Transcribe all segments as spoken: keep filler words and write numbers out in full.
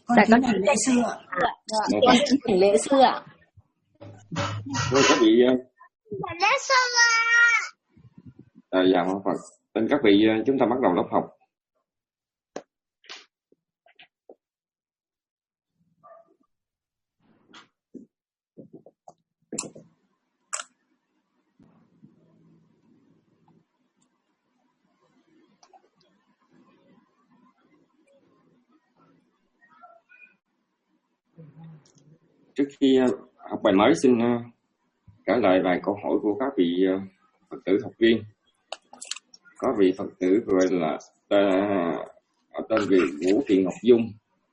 Dạ con kính lễ sư ạ. Con kính lễ sư ạ. Thưa các vị, lễ sư ạ. à, dạ mong Phật. Xin các vị, chúng ta bắt đầu lớp học. Trước khi học bài mới, xin trả lời vài câu hỏi của các vị Phật tử học viên. Có vị Phật tử gọi là uh, tên vị Vũ Thị Ngọc Dung.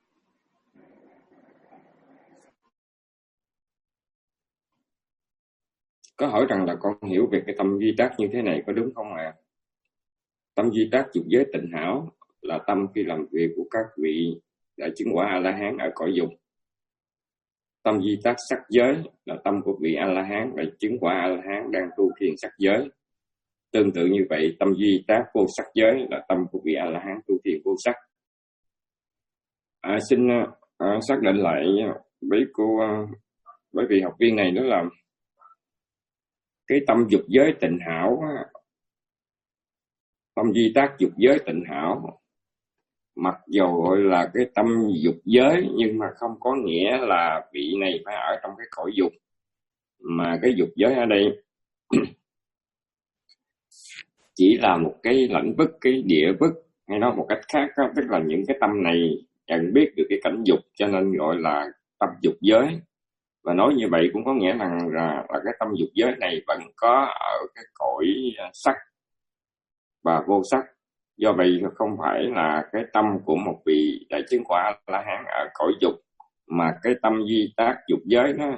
Có hỏi rằng là con hiểu về cái tâm duy tác như thế này có đúng không ạ? À? Tâm duy tác dục giới tịnh hảo là tâm khi làm việc của các vị đã chứng quả A-la-hán ở cõi dục. Tâm duy tác sắc giới là tâm của vị A-la-hán đã chứng quả A-la-hán đang tu thiền sắc giới. Tương tự như vậy, tâm duy tác vô sắc giới là tâm của vị A-la-hán tu thiền vô sắc. À, xin à, xác định lại với cô, với vị học viên này, đó là cái tâm dục giới tịnh hảo, tâm duy tác dục giới tịnh hảo, mặc dù gọi là cái tâm dục giới nhưng mà không có nghĩa là vị này phải ở trong cái cõi dục, mà cái dục giới ở đây chỉ là một cái lãnh vực, cái địa vực, hay nói một cách khác đó, tức là những cái tâm này nhận biết được cái cảnh dục cho nên gọi là tâm dục giới. Và nói như vậy cũng có nghĩa rằng là, là cái tâm dục giới này vẫn có ở cái cõi sắc và vô sắc. Do vậy không phải là cái tâm của một vị đại chứng quả A-la-hán ở cõi dục, mà cái tâm duy tác dục giới đó,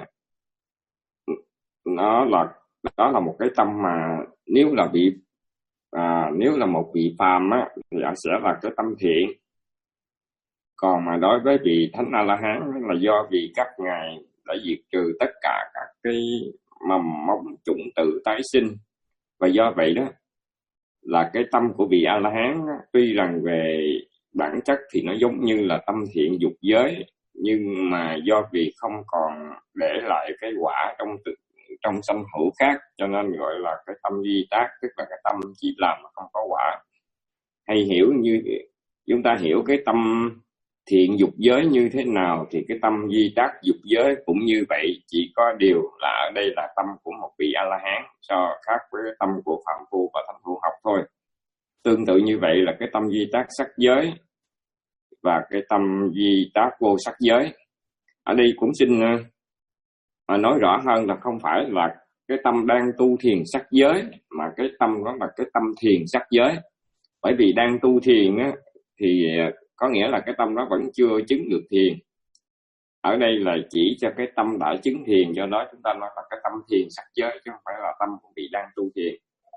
nó là đó là một cái tâm mà nếu là vị à, nếu là một vị phàm á thì sẽ là cái tâm thiện. Còn mà đối với vị thánh A-la-hán là do vì các ngài đã diệt trừ tất cả các cái mầm móng chủng tử tái sinh, và do vậy đó là cái tâm của vị A-la-hán tuy rằng về bản chất thì nó giống như là tâm thiện dục giới, nhưng mà do vì không còn để lại cái quả trong trong sanh hữu khác, cho nên gọi là cái tâm duy tác, tức là cái tâm chỉ làm mà không có quả. Hay hiểu như chúng ta hiểu cái tâm thiện dục giới như thế nào thì cái tâm duy tác dục giới cũng như vậy, chỉ có điều là ở đây là tâm của một vị A-la-hán so khác với tâm của phạm phu và thanh phu học thôi. Tương tự như vậy là cái tâm duy tác sắc giới và cái tâm duy tác vô sắc giới. Ở đây cũng xin uh, nói rõ hơn là không phải là cái tâm đang tu thiền sắc giới, mà cái tâm đó là cái tâm thiền sắc giới. Bởi vì đang tu thiền á, thì có nghĩa là cái tâm đó vẫn chưa chứng được thiền. Ở đây là chỉ cho cái tâm đã chứng thiền, do đó chúng ta nói là cái tâm thiền sắc giới, chứ không phải là tâm của vị đang tu thiền.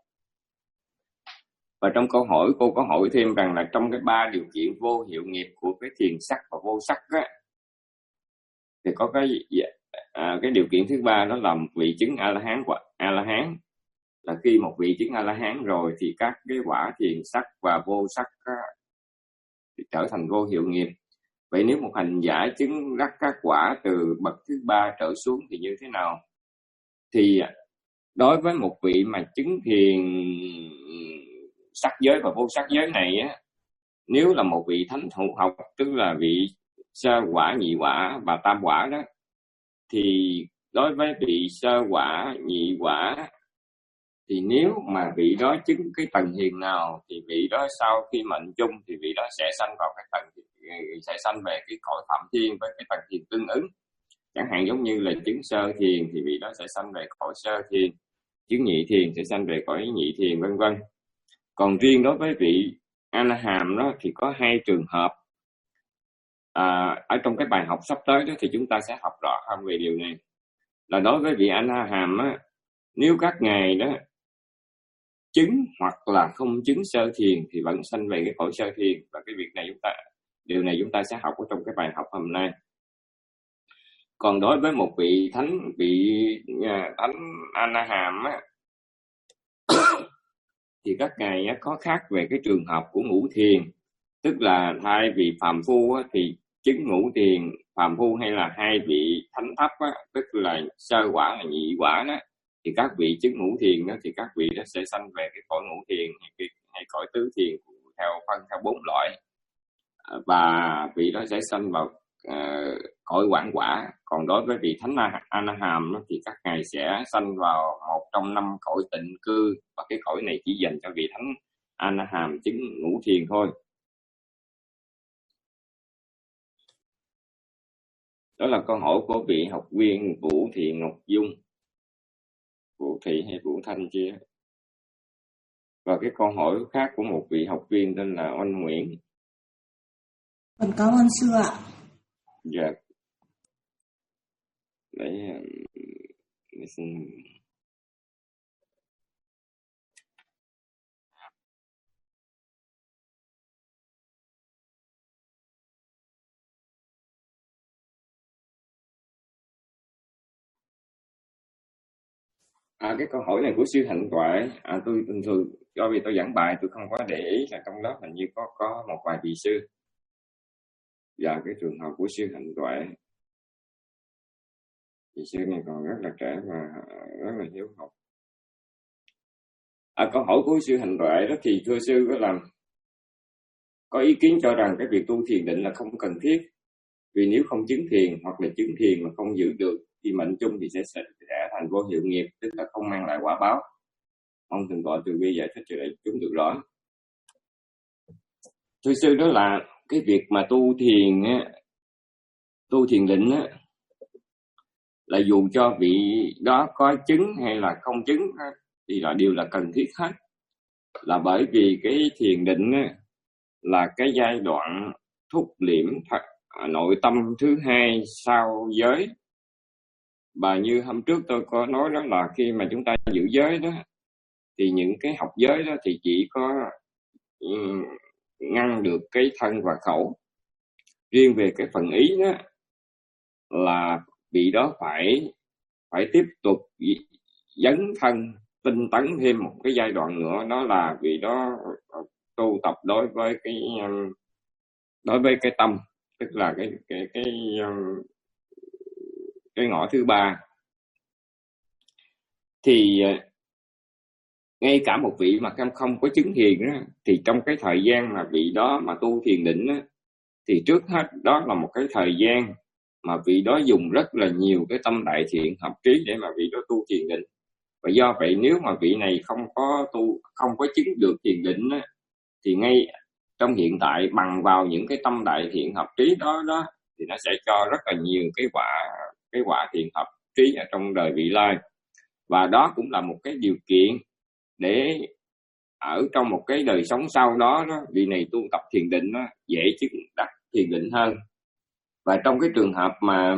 Và trong câu hỏi, cô có hỏi thêm rằng là trong cái ba điều kiện vô hiệu nghiệp của cái thiền sắc và vô sắc á, thì có cái à, cái điều kiện thứ ba, đó là một vị chứng A-la-hán hoặc A-la-hán. Là khi một vị chứng A-la-hán rồi thì các cái quả thiền sắc và vô sắc á, thì trở thành vô hiệu nghiệp. Vậy nếu một hành giả chứng đắc các quả từ bậc thứ ba trở xuống thì như thế nào? Thì đối với một vị mà chứng thiền sắc giới và vô sắc giới này á, nếu là một vị thánh thụ học, tức là vị sơ quả, nhị quả và tam quả đó, thì đối với vị sơ quả, nhị quả, thì nếu mà vị đó chứng cái tầng thiền nào thì vị đó sau khi mệnh chung thì vị đó sẽ sanh vào cái tầng, sẽ sanh về cái cõi phạm thiên với cái tầng thiền tương ứng. Chẳng hạn giống như là chứng sơ thiền thì vị đó sẽ sanh về cõi sơ thiền, chứng nhị thiền sẽ sanh về cõi nhị thiền, vân vân. Còn riêng đối với vị A-la-hàm đó thì có hai trường hợp. À, ở trong cái bài học sắp tới đó thì chúng ta sẽ học rõ hơn về điều này. Là đối với vị A-la-hàm á, nếu các ngài đó chứng hoặc là không chứng sơ thiền thì vẫn sanh về cái cõi sơ thiền, và cái việc này chúng ta điều này chúng ta sẽ học ở trong cái bài học hôm nay. Còn đối với một vị thánh vị thánh A-la-hàm á, thì các ngài có khác về cái trường hợp của ngũ thiền, tức là thay vì phàm phu á, thì chứng ngũ thiền phàm phu hay là hai vị thánh thấp á, tức là sơ quả là nhị quả đó, thì các vị chứng ngũ thiền đó thì các vị đó sẽ sanh về cái cõi ngũ thiền hay, hay cõi tứ thiền theo phân theo bốn loại, và vị đó sẽ sanh vào uh, cõi quảng quả. Còn đối với vị thánh A Na Hàm đó, thì các ngài sẽ sanh vào một trong năm cõi tịnh cư, và cái cõi này chỉ dành cho vị thánh A Na Hàm chứng ngũ thiền thôi. Đó là câu hỏi của vị học viên Vũ Thị Ngọc Dung, Vũ Thị hay Vũ Thanh chia. Và cái câu hỏi khác của một vị học viên tên là Oanh Nguyễn. Con cảm ơn sư ạ. Dạ. Đấy, để xin... À, cái câu hỏi này của sư Hạnh Toại, à, tôi bình thường do vì tôi giảng bài tôi không có để ý là trong đó hình như có có một vài vị sư. Và cái trường hợp của sư Hạnh Toại, vị sư này còn rất là trẻ và rất là hiếu học. À, câu hỏi của sư Hạnh Toại đó thì thưa sư có làm có ý kiến cho rằng cái việc tu thiền định là không cần thiết, vì nếu không chứng thiền hoặc là chứng thiền mà không giữ được thì mệnh chung thì sẽ sẽ thành vô hiệu nghiệp, tức là không mang lại quả báo. Mong thượng tọa từ bi giải thích cho đại chúng được rõ. Thưa sư, đó là cái việc mà tu thiền á, tu thiền định á, là dù cho vị đó có chứng hay là không chứng á, thì là điều là cần thiết hết. Là bởi vì cái thiền định á, là cái giai đoạn thúc liễm nội tâm thứ hai sau giới. Và như hôm trước tôi có nói đó là khi mà chúng ta giữ giới đó, thì những cái học giới đó thì chỉ có um, ngăn được cái thân và khẩu. Riêng về cái phần ý đó là vị đó phải phải tiếp tục dấn thân tinh tấn thêm một cái giai đoạn nữa, đó là vị đó tu tập đối với cái đối với cái tâm, tức là cái cái cái cái ngõ thứ ba. Thì ngay cả một vị mà không có chứng thiền đó, thì trong cái thời gian mà vị đó mà tu thiền định đó, thì trước hết đó là một cái thời gian mà vị đó dùng rất là nhiều cái tâm đại thiện hợp trí để mà vị đó tu thiền định. Và do vậy nếu mà vị này không có tu, không có chứng được thiền định đó, thì ngay trong hiện tại bằng vào những cái tâm đại thiện hợp trí đó đó thì nó sẽ cho rất là nhiều cái quả cái quả thiện hợp trí ở trong đời vị lai. Và đó cũng là một cái điều kiện để ở trong một cái đời sống sau đó, đó vị này tu tập thiền định đó, dễ chứng đắc thiền định hơn. Và trong cái trường hợp mà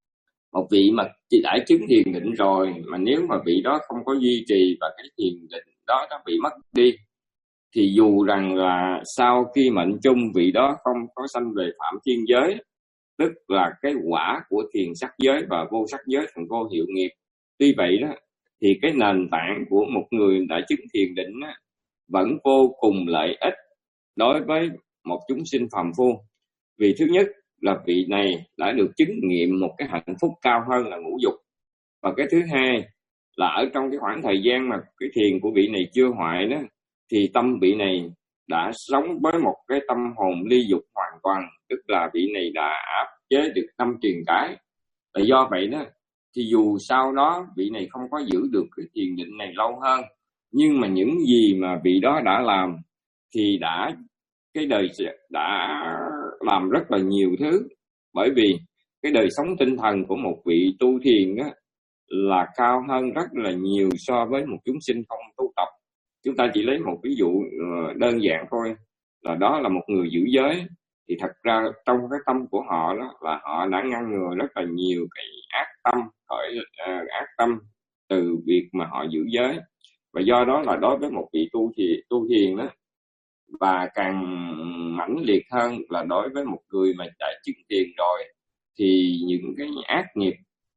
một vị mà chỉ đã chứng thiền định rồi, mà nếu mà vị đó không có duy trì và cái thiền định đó nó bị mất đi, thì dù rằng là sau khi mệnh chung vị đó không có sanh về phạm thiên giới, tức là cái quả của thiền sắc giới và vô sắc giới thành vô hiệu nghiệp, tuy vậy đó thì cái nền tảng của một người đã chứng thiền định đó, vẫn vô cùng lợi ích đối với một chúng sinh phàm phu. Vì thứ nhất là vị này đã được chứng nghiệm một cái hạnh phúc cao hơn là ngũ dục. Và cái thứ hai là ở trong cái khoảng thời gian mà cái thiền của vị này chưa hoại đó, thì tâm vị này đã sống với một cái tâm hồn ly dục hoàn toàn, tức là vị này đã áp chế được năm truyền cái. Và do vậy đó thì dù sau đó vị này không có giữ được cái thiền định này lâu hơn, nhưng mà những gì mà vị đó đã làm thì đã cái đời đã làm rất là nhiều thứ. Bởi vì cái đời sống tinh thần của một vị tu thiền đó là cao hơn rất là nhiều so với một chúng sinh không tu tập. Chúng ta chỉ lấy một ví dụ đơn giản thôi, là đó là một người giữ giới, thì thật ra trong cái tâm của họ đó là họ đã ngăn ngừa rất là nhiều cái ác tâm, khởi uh, ác tâm từ việc mà họ giữ giới. Và do đó là đối với một vị tu thiền, tu thiền đó, và càng mãnh liệt hơn là đối với một người mà đã chứng thiền rồi, thì những cái ác nghiệp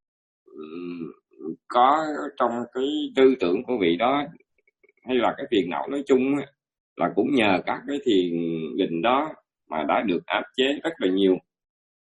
um, có trong cái tư tưởng của vị đó hay là cái phiền não nói chung á, là cũng nhờ các cái thiền định đó mà đã được áp chế rất là nhiều.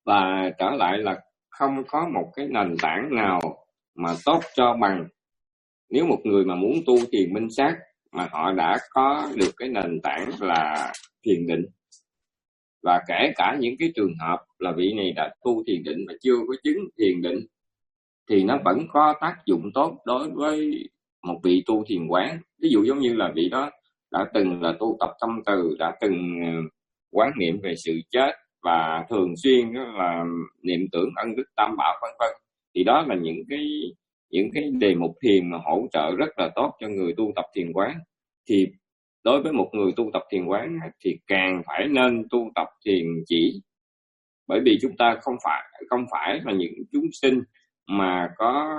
Và trở lại là không có một cái nền tảng nào mà tốt cho bằng nếu một người mà muốn tu thiền minh sát mà họ đã có được cái nền tảng là thiền định. Và kể cả những cái trường hợp là vị này đã tu thiền định mà chưa có chứng thiền định thì nó vẫn có tác dụng tốt đối với một vị tu thiền quán. Ví dụ giống như là vị đó đã từng là tu tập tâm từ, đã từng quán niệm về sự chết và thường xuyên là niệm tưởng ân đức tam bảo vân vân, thì đó là những cái những cái đề mục thiền mà hỗ trợ rất là tốt cho người tu tập thiền quán. Thì đối với một người tu tập thiền quán thì càng phải nên tu tập thiền chỉ, bởi vì chúng ta không phải không phải là những chúng sinh mà có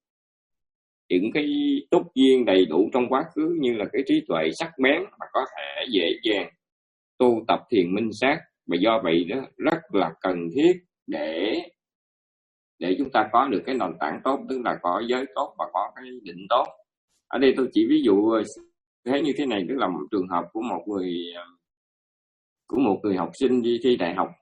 những cái túc duyên đầy đủ trong quá khứ như là cái trí tuệ sắc bén mà có thể dễ dàng tu tập thiền minh sát. Và do vậy đó rất là cần thiết để để chúng ta có được cái nền tảng tốt, tức là có giới tốt và có cái định tốt. Ở đây tôi chỉ ví dụ thế như thế này, tức là một trường hợp của một người của một người học sinh đi thi đại học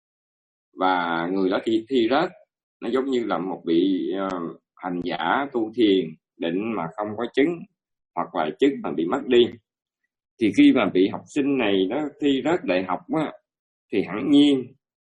và người đó thi thi rớt. Nó giống như là một vị uh, hành giả tu thiền định mà không có chứng, hoặc là chứng mà bị mất đi. Thì khi mà vị học sinh này nó thi rớt đại học á, thì hẳn nhiên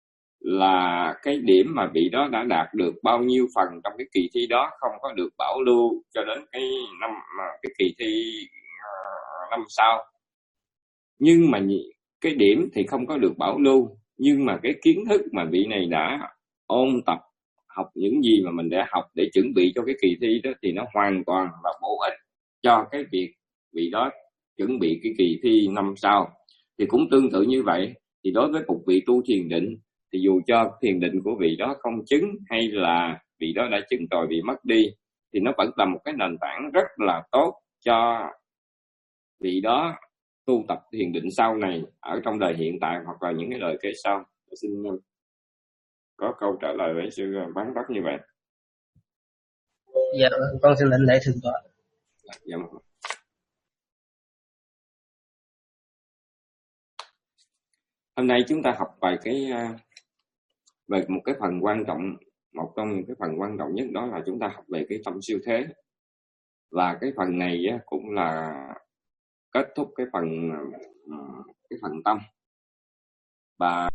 là cái điểm mà vị đó đã đạt được bao nhiêu phần trong cái kỳ thi đó không có được bảo lưu cho đến cái năm cái kỳ thi uh, năm sau. Nhưng mà cái điểm thì không có được bảo lưu, nhưng mà cái kiến thức mà vị này đã ôn tập học những gì mà mình đã học để chuẩn bị cho cái kỳ thi đó thì nó hoàn toàn là bổ ích cho cái việc vị đó chuẩn bị cái kỳ thi năm sau. Thì cũng tương tự như vậy, thì đối với một vị tu thiền định thì dù cho thiền định của vị đó không chứng hay là vị đó đã chứng rồi bị mất đi, thì nó vẫn là một cái nền tảng rất là tốt cho vị đó tu tập thiền định sau này ở trong đời hiện tại hoặc là những cái đời kế sau. Tôi xin có câu trả lời với sư Bán Đốc như vậy. Dạ, con xin lệnh lễ thượng tọa. Dạ. Hôm nay chúng ta học về cái về một cái phần quan trọng, một trong những cái phần quan trọng nhất, đó là chúng ta học về cái tâm siêu thế. Và cái phần này cũng là kết thúc cái phần cái phần tâm. Và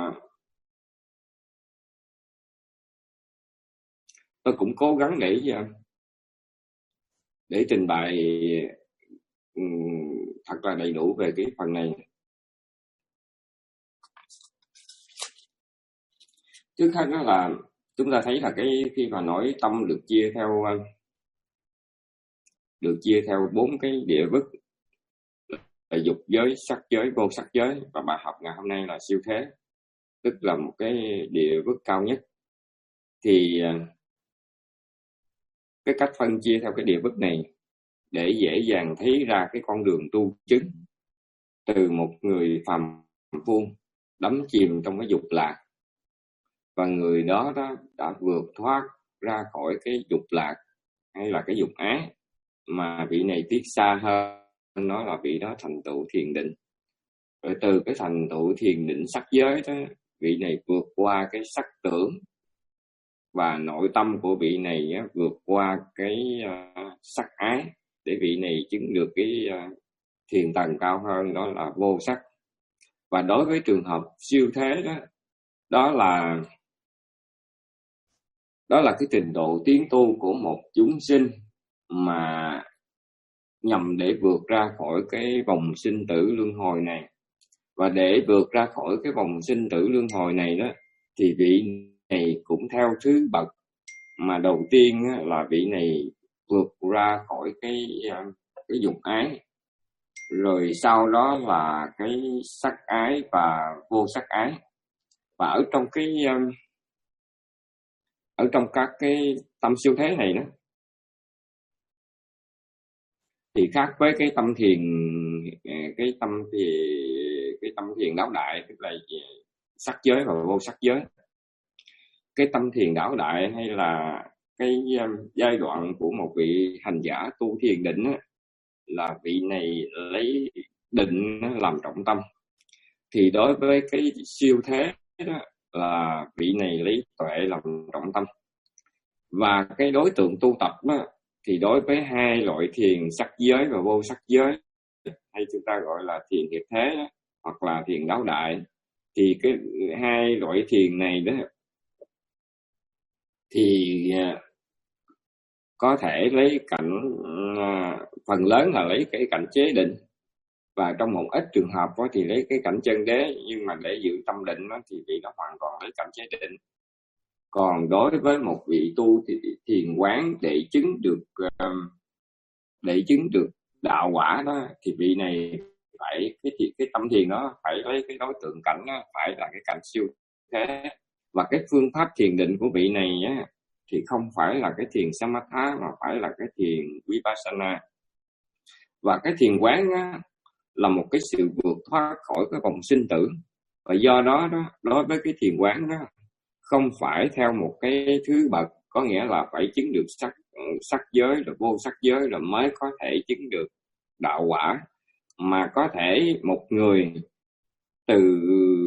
tôi cũng cố gắng để để trình bày thật là đầy đủ về cái phần này. Trước hết đó là chúng ta thấy là cái khi mà nói tâm được chia theo được chia theo bốn cái địa vực là dục giới, sắc giới, vô sắc giới, và bài học ngày hôm nay là siêu thế, tức là một cái địa vực cao nhất. Thì cái cách phân chia theo cái địa vực này để dễ dàng thấy ra cái con đường tu chứng từ một người phàm phu đắm chìm trong cái dục lạc, và người đó, đó đã vượt thoát ra khỏi cái dục lạc hay là cái dục ái, mà vị này tiến xa hơn, nó là vị đó thành tựu thiền định. Rồi từ cái thành tựu thiền định sắc giới đó, vị này vượt qua cái sắc tưởng, và nội tâm của vị này á, vượt qua cái uh, sắc ái, để vị này chứng được cái uh, thiền tầng cao hơn, đó là vô sắc. Và đối với trường hợp siêu thế đó, đó là đó là cái trình độ tiến tu của một chúng sinh mà nhằm để vượt ra khỏi cái vòng sinh tử luân hồi này. Và để vượt ra khỏi cái vòng sinh tử luân hồi này đó, thì vị này cũng theo thứ bậc, mà đầu tiên là vị này vượt ra khỏi cái cái dục ái, rồi sau đó là cái sắc ái và vô sắc ái. Và ở trong cái ở trong các cái tâm siêu thế này đó, thì khác với cái tâm thiền cái tâm thì cái tâm thiền đáo đại, tức là sắc giới và vô sắc giới. Cái tâm thiền đáo đại hay là cái giai đoạn của một vị hành giả tu thiền định á, là vị này lấy định làm trọng tâm. Thì đối với cái siêu thế đó, là vị này lấy tuệ làm trọng tâm. Và cái đối tượng tu tập đó, thì đối với hai loại thiền sắc giới và vô sắc giới, hay chúng ta gọi là thiền hiệp thế đó, hoặc là thiền đáo đại, thì cái hai loại thiền này đó thì có thể lấy cảnh, phần lớn là lấy cái cảnh chế định, và trong một ít trường hợp đó thì lấy cái cảnh chân đế, nhưng mà để giữ tâm định đó, thì vị đó hoàn toàn lấy cảnh chế định. Còn đối với một vị tu thì thiền quán để chứng được để chứng được đạo quả đó, thì vị này phải cái cái tâm thiền đó phải lấy cái đối tượng cảnh đó, phải là cái cảnh siêu thế. Và cái phương pháp thiền định của vị này á, thì không phải là cái thiền samatha mà phải là cái thiền vipassana. Và cái thiền quán á, là một cái sự vượt thoát khỏi cái vòng sinh tử. Và do đó đó, đối với cái thiền quán đó, không phải theo một cái thứ bậc, có nghĩa là phải chứng được sắc sắc giới rồi vô sắc giới rồi mới có thể chứng được đạo quả, mà có thể một người từ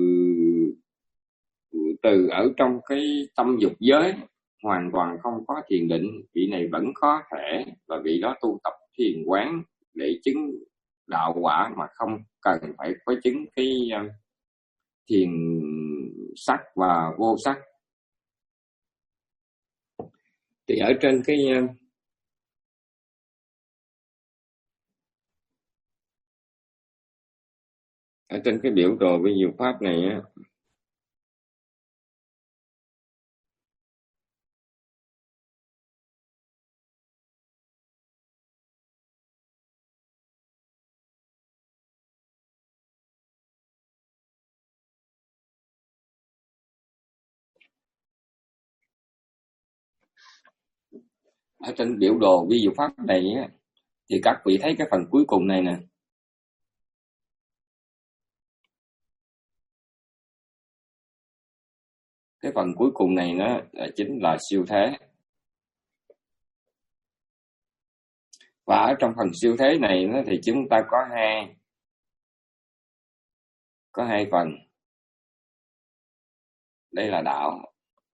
từ ở trong cái tâm dục giới hoàn toàn không có thiền định, vị này vẫn có thể và vị đó tu tập thiền quán để chứng đạo quả mà không cần phải có chứng cái thiền sắc và vô sắc. Thì ở trên cái ở trên cái biểu đồ vi diệu pháp này á, ở trên biểu đồ vi diệu pháp này á, thì các vị thấy cái phần cuối cùng này nè, cái phần cuối cùng này nó chính là siêu thế. Và ở trong phần siêu thế này nó thì chúng ta có hai có hai phần. Đây là đạo,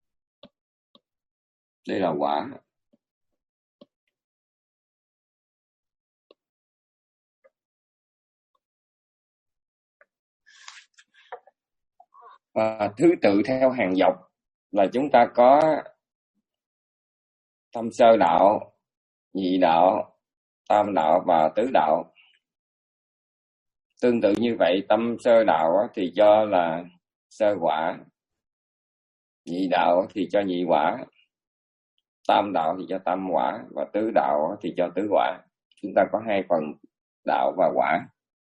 đây là quả. Và thứ tự theo hàng dọc là chúng ta có tâm sơ đạo, nhị đạo, tam đạo và tứ đạo. Tương tự như vậy, tâm sơ đạo thì cho là sơ quả, nhị đạo thì cho nhị quả, tam đạo thì cho tam quả, và tứ đạo thì cho tứ quả. Chúng ta có hai phần đạo và quả.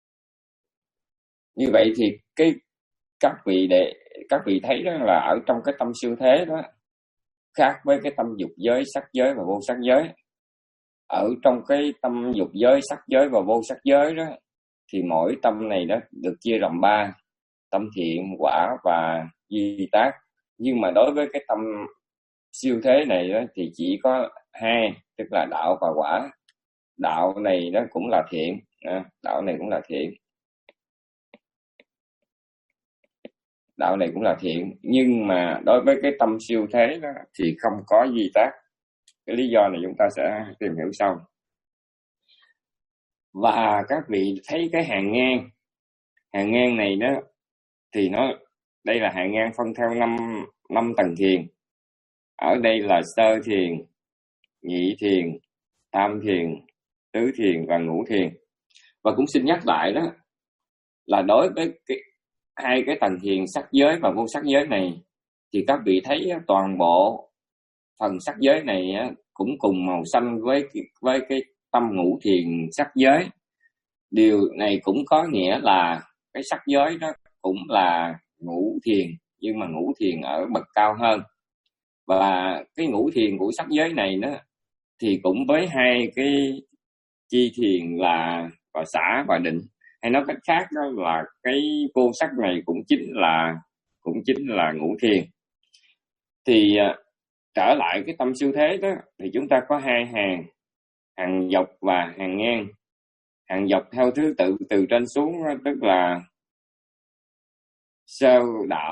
Như vậy thì cái các vị để các vị thấy đó là ở trong cái tâm siêu thế đó, khác với cái tâm dục giới, sắc giới và vô sắc giới. Ở trong cái tâm dục giới, sắc giới và vô sắc giới đó, thì mỗi tâm này đó được chia làm ba: tâm thiện, quả và duy tác. Nhưng mà đối với cái tâm siêu thế này đó, thì chỉ có hai, tức là đạo và quả. Đạo này đó cũng là thiện, đạo này cũng là thiện. Đạo này cũng là thiện, nhưng mà đối với cái tâm siêu thế đó, thì không có duy tác. Cái lý do này chúng ta sẽ tìm hiểu sau. Và các vị thấy cái hàng ngang, hàng ngang này đó, thì nó đây là hàng ngang phân theo năm năm tầng thiền. Ở đây là sơ thiền, nhị thiền, tam thiền, tứ thiền và ngũ thiền. Và cũng xin nhắc lại đó là đối với cái hai cái tầng thiền sắc giới và vô sắc giới này, thì các vị thấy toàn bộ phần sắc giới này cũng cùng màu xanh với với cái tâm ngũ thiền sắc giới. Điều này cũng có nghĩa là cái sắc giới đó cũng là ngũ thiền, nhưng mà ngũ thiền ở bậc cao hơn. Và cái ngũ thiền của sắc giới này đó thì cũng với hai cái chi thiền là và xả và định, hay nói cách khác đó là cái vô sắc này cũng chính là cũng chính là ngũ thiền. Thì trở lại cái tâm siêu thế đó, thì chúng ta có hai hàng, hàng dọc và hàng ngang. Hàng dọc theo thứ tự từ trên xuống, tức là sơ đạo,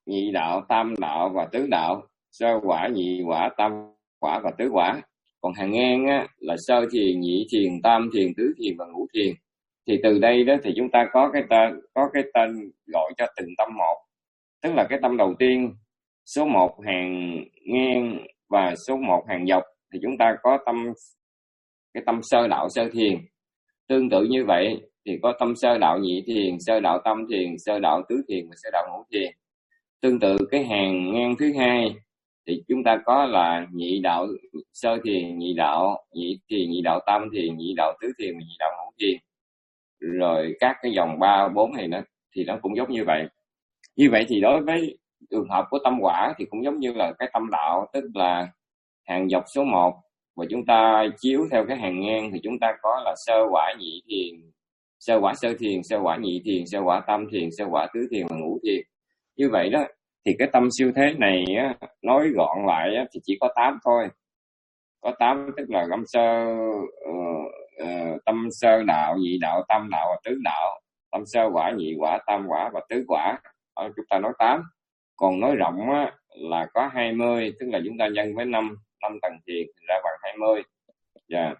nhị đạo, tam đạo và tứ đạo. Sơ quả, nhị quả, tam quả và tứ quả. Còn hàng ngang á, là sơ thiền, nhị thiền, tam thiền, tứ thiền và ngũ thiền. Thì từ đây đó thì chúng ta có cái tên có cái tên gọi cho từng tâm một. Tức là cái tâm đầu tiên, số một hàng ngang và số một hàng dọc, thì chúng ta có tâm cái tâm sơ đạo sơ thiền. Tương tự như vậy thì có tâm sơ đạo nhị thiền, sơ đạo tam thiền, sơ đạo tứ thiền và sơ đạo ngũ thiền. Tương tự cái hàng ngang thứ hai thì chúng ta có là nhị đạo sơ thiền, nhị đạo nhị thiền, nhị đạo tam thiền, nhị đạo tứ thiền và nhị đạo ngũ thiền. Rồi các cái dòng ba bốn này nữa thì nó cũng giống như vậy. Như vậy thì đối với trường hợp của tâm quả thì cũng giống như là cái tâm đạo, tức là hàng dọc số một, và chúng ta chiếu theo cái hàng ngang thì chúng ta có là sơ quả nhị thiền, sơ quả sơ thiền, sơ quả nhị thiền, sơ quả tam thiền, sơ quả tứ thiền và ngũ thiền. Như vậy đó thì cái tâm siêu thế này á, nói gọn lại á, thì chỉ có tám thôi. Có tám tức là tâm sơ uh, uh, tâm sơ đạo, nhị đạo, tam đạo và tứ đạo. Tâm sơ quả, nhị quả, tam quả và tứ quả. Đó, chúng ta nói tám. Còn nói rộng á, là có hai mươi, tức là chúng ta nhân với năm, năm tầng thiền ra bằng hai mươi. Yeah.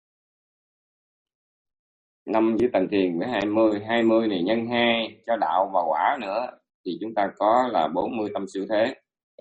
năm với tầng thiền với hai mươi, hai mươi này nhân hai cho đạo và quả nữa thì chúng ta có là bốn mươi tâm siêu thế.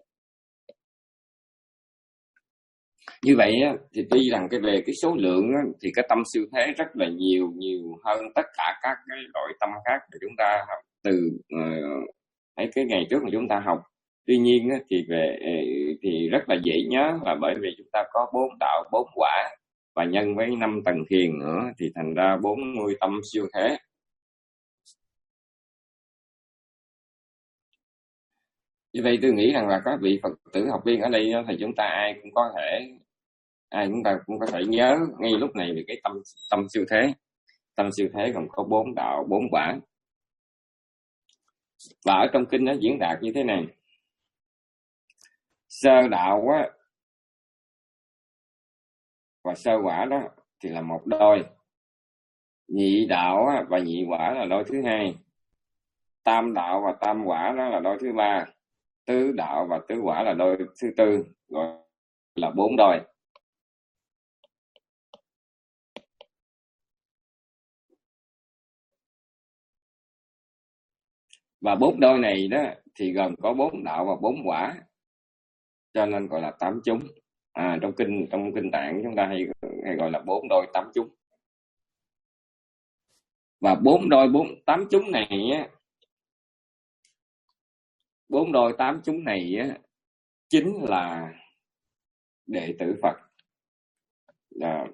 Như vậy á, thì tuy rằng cái về cái số lượng á, thì cái tâm siêu thế rất là nhiều, nhiều hơn tất cả các cái loại tâm khác mà chúng ta học từ uh, ấy cái ngày trước mà chúng ta học. Tuy nhiên á, thì về thì rất là dễ nhớ là bởi vì chúng ta có bốn đạo, bốn quả và nhân với năm tầng thiền nữa thì thành ra bốn mươi tâm siêu thế. Như vậy tôi nghĩ rằng là các vị Phật tử học viên ở đây thì chúng ta ai cũng có thể ai chúng ta cũng có thể nhớ ngay lúc này về cái tâm tâm siêu thế. Tâm siêu thế gồm có bốn đạo, bốn quả. Và ở trong kinh nó diễn đạt như thế này: sơ đạo á và sơ quả đó thì là một đôi, nhị đạo á, và nhị quả là đôi thứ hai, tam đạo và tam quả đó là đôi thứ ba, tứ đạo và tứ quả là đôi thứ tư, gọi là bốn đôi. Và bốn đôi này đó thì gồm có bốn đạo và bốn quả, cho nên gọi là tám chúng. À, trong kinh trong kinh Tạng chúng ta hay hay gọi là bốn đôi tám chúng. Và bốn đôi bốn tám chúng này á, bốn đôi tám chúng này á, chính là đệ tử Phật. Là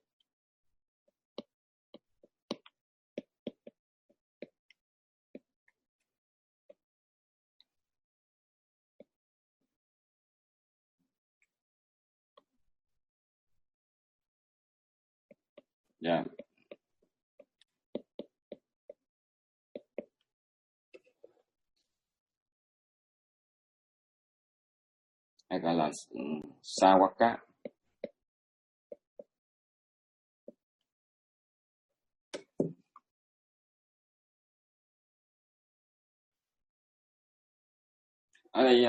yeah. Hay gọi là Sawaka. Ở đây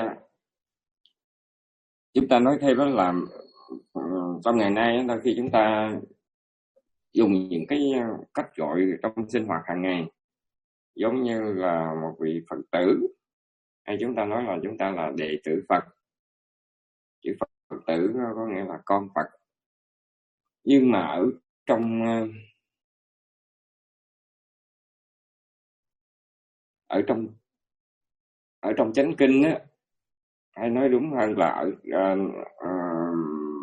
chúng ta nói thêm đó là trong ngày nay đó, khi chúng ta dùng những cái cách gọi trong sinh hoạt hàng ngày, giống như là một vị Phật tử, hay chúng ta nói là chúng ta là đệ tử Phật. Chữ Phật tử có nghĩa là con Phật. Nhưng mà ở trong ở trong ở trong chánh kinh á, hay nói đúng hơn là ở uh, uh,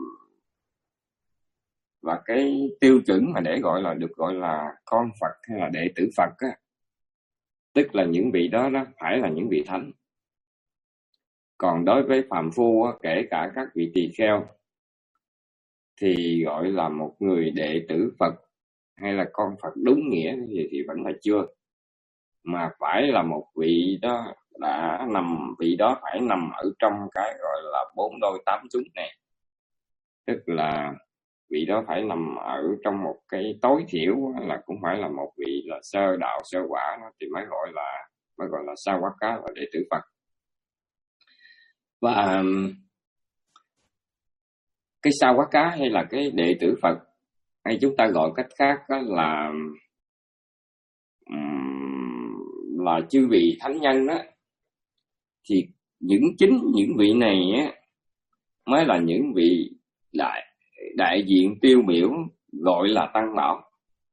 và cái tiêu chuẩn mà để gọi là được gọi là con Phật hay là đệ tử Phật á, tức là những vị đó đó phải là những vị thánh. Còn đối với phàm phu á, kể cả các vị tỳ kheo thì gọi là một người đệ tử Phật hay là con Phật đúng nghĩa thì, thì vẫn là chưa, mà phải là một vị đó đã nằm vị đó phải nằm ở trong cái gọi là bốn đôi tám chúng này, tức là vị đó phải nằm ở trong một cái tối thiểu là cũng phải là một vị là sơ đạo sơ quả thì mới gọi là mới gọi là Sawaka và đệ tử Phật. Và cái Sa Quá Cá hay là cái đệ tử Phật, hay chúng ta gọi cách khác đó là là chư vị thánh nhân đó, thì những chính những vị này á, mới là những vị đại đại diện tiêu biểu gọi là Tăng Bảo.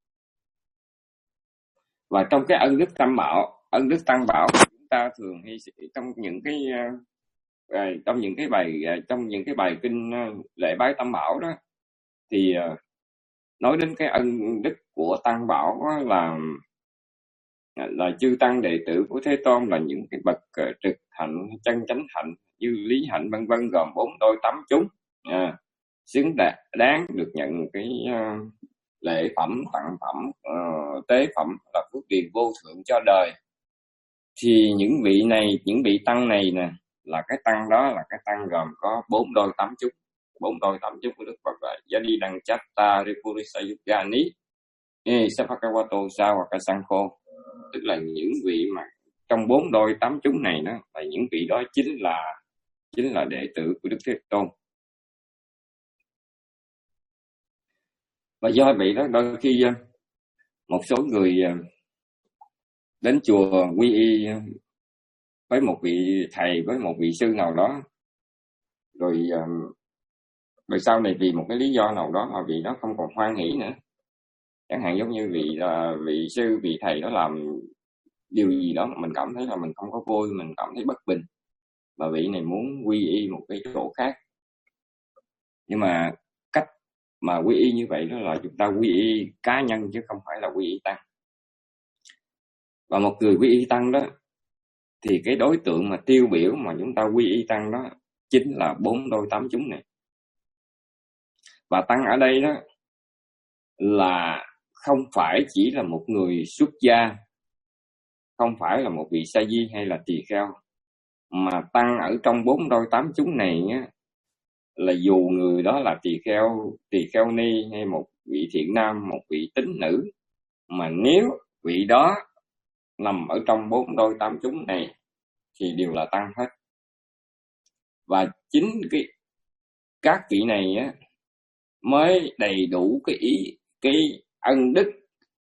Và trong cái ân đức Tam Bảo, ân đức Tăng Bảo chúng ta thường hay trong những cái uh, trong những cái bài uh, trong những cái bài kinh uh, lễ bái Tam Bảo đó, thì uh, nói đến cái ân đức của Tăng Bảo là là chư tăng đệ tử của Thế Tôn là những cái bậc uh, trực hạnh, chân chánh hạnh, như lý hạnh vân vân, gồm bốn đôi tám chúng, à, xứng đáng được nhận cái uh, lễ phẩm, tặng phẩm, uh, tế phẩm là phước điền vô thượng cho đời. Thì những vị này, những vị tăng này nè, là cái tăng đó là cái tăng gồm có bốn đôi tám chúng. Bốn đôi tám chúng của Đức Phật là Yadi Đăng Chatta Ripurisa Yugani Sapakawato Sawaka Sankho, tức là những vị mà trong bốn đôi tám chúng này đó, là những vị đó chính là chính là đệ tử của Đức Thế Tôn. Và do vậy đó, đôi khi một số người đến chùa quy y với một vị thầy, với một vị sư nào đó, rồi rồi sau này vì một cái lý do nào đó mà vị đó không còn hoan hỷ nữa, chẳng hạn giống như vị vị sư, vị thầy đó làm điều gì đó mà mình cảm thấy là mình không có vui, mình cảm thấy bất bình, và vị này muốn quy y một cái chỗ khác. Nhưng mà cách mà quy y như vậy đó là chúng ta quy y cá nhân chứ không phải là quy y tăng. Và một người quy y tăng đó, thì cái đối tượng mà tiêu biểu mà chúng ta quy y tăng đó chính là bốn đôi tám chúng này. Và tăng ở đây đó là không phải chỉ là một người xuất gia, không phải là một vị sa di hay là tỳ kheo, mà tăng ở trong bốn đôi tám chúng này á, là dù người đó là tỳ kheo, tỳ kheo ni hay một vị thiện nam, một vị tín nữ, mà nếu vị đó nằm ở trong bốn đôi tám chúng này thì đều là tăng hết. Và chính cái các vị này á, mới đầy đủ cái ý cái ân đức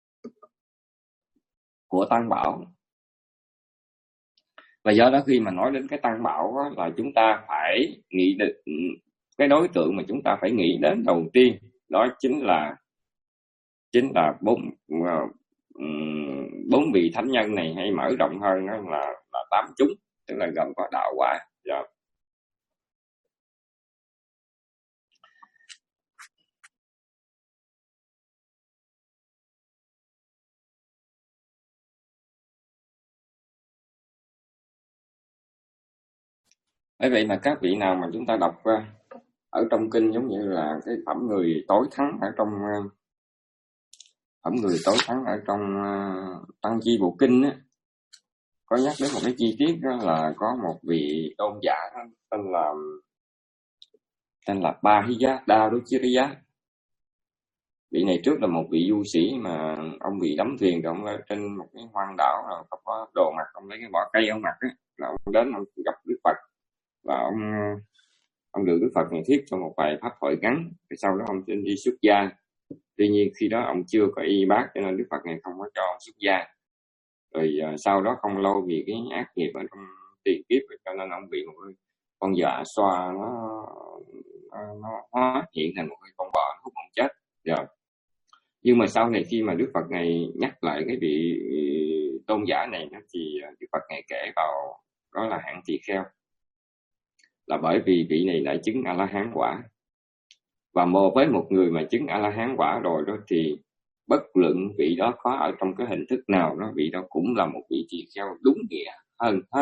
của Tăng Bảo. Và do đó khi mà nói đến cái Tăng Bảo đó, là chúng ta phải nghĩ đến cái đối tượng mà chúng ta phải nghĩ đến đầu tiên, đó chính là chính là bốn bốn vị thánh nhân này, hay mở rộng hơn đó là là tám chúng, tức là gồm có đạo quả. Rồi. Bởi vậy mà các vị nào mà chúng ta đọc ở trong kinh, giống như là cái phẩm người tối thắng ở trong phẩm người tối thắng ở trong Tăng Chi Bộ Kinh á, có nhắc đến một cái chi tiết, đó là có một vị tôn giả tên là tên là Bahiya Daruchiriya. Vị này trước là một vị du sĩ mà ông bị đắm thuyền, rồi ông ở trên một cái hoang đảo, rồi không có đồ mặc, ông lấy cái vỏ cây ông mặc á, là ông đến ông gặp Đức Phật, và ông ông được Đức Phật này thuyết cho một vài pháp thoại ngắn, rồi sau đó ông xin đi xuất gia. Tuy nhiên khi đó ông chưa có y bát, cho nên Đức Phật này không có cho ông xuất gia. Rồi uh, sau đó không lâu vì cái ác nghiệp ở trong tiền kiếp, cho nên ông bị một con dạ xoa nó nó hóa hiện thành một cái con bò hút ông chết. Rồi. Nhưng mà sau này khi mà Đức Phật này nhắc lại cái vị tôn giả này, thì Đức Phật này kể vào đó là hạng tỳ kheo, là bởi vì vị này đã chứng A La Hán quả. Và mô với một người mà chứng A La Hán quả rồi đó, thì bất luận vị đó có ở trong cái hình thức nào đó, vị đó cũng là một vị tỳ kheo đúng nghĩa hơn hết.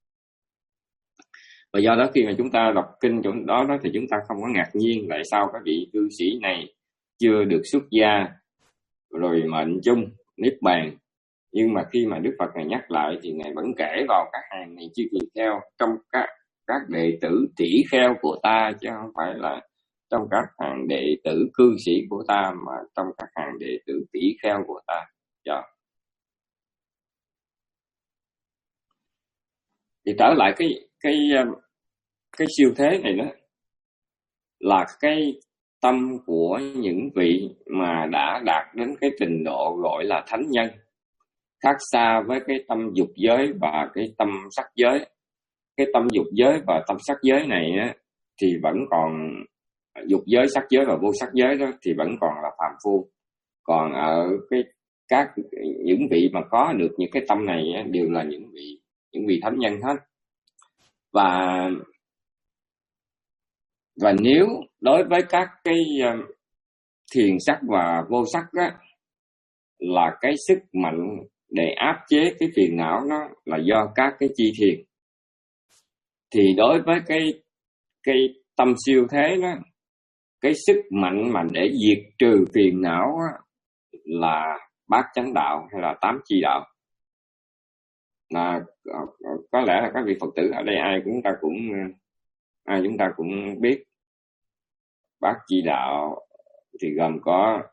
Và do đó khi mà chúng ta đọc kinh chỗ đó, đó thì chúng ta không có ngạc nhiên tại sao các vị cư sĩ này chưa được xuất gia rồi mệnh chung niết bàn. Nhưng mà khi mà Đức Phật này nhắc lại thì ngài vẫn kể vào các hàng này chư tỳ kheo, trong các các đệ tử tỷ kheo của ta, chứ không phải là trong các hàng đệ tử cư sĩ của ta, mà trong các hàng đệ tử tỷ kheo của ta. Dạ. Thì trở lại cái cái cái siêu thế này đó là cái tâm của những vị mà đã đạt đến cái trình độ gọi là thánh nhân, khác xa với cái tâm dục giới và cái tâm sắc giới. Cái tâm dục giới và tâm sắc giới này á, thì vẫn còn, dục giới, sắc giới và vô sắc giới đó thì vẫn còn là phàm phu. Còn ở cái các những vị mà có được những cái tâm này á, đều là những vị những vị thánh nhân hết. Và và nếu đối với các cái uh, thiền sắc và vô sắc á, là cái sức mạnh để áp chế cái phiền não nó là do các cái chi thiền, thì đối với cái cái tâm siêu thế đó, cái sức mạnh mà để diệt trừ phiền não á, là bát chánh đạo hay là tám chi đạo. Là có lẽ là các vị Phật tử ở đây ai chúng ta cũng ai chúng ta cũng biết bát chi đạo thì gồm có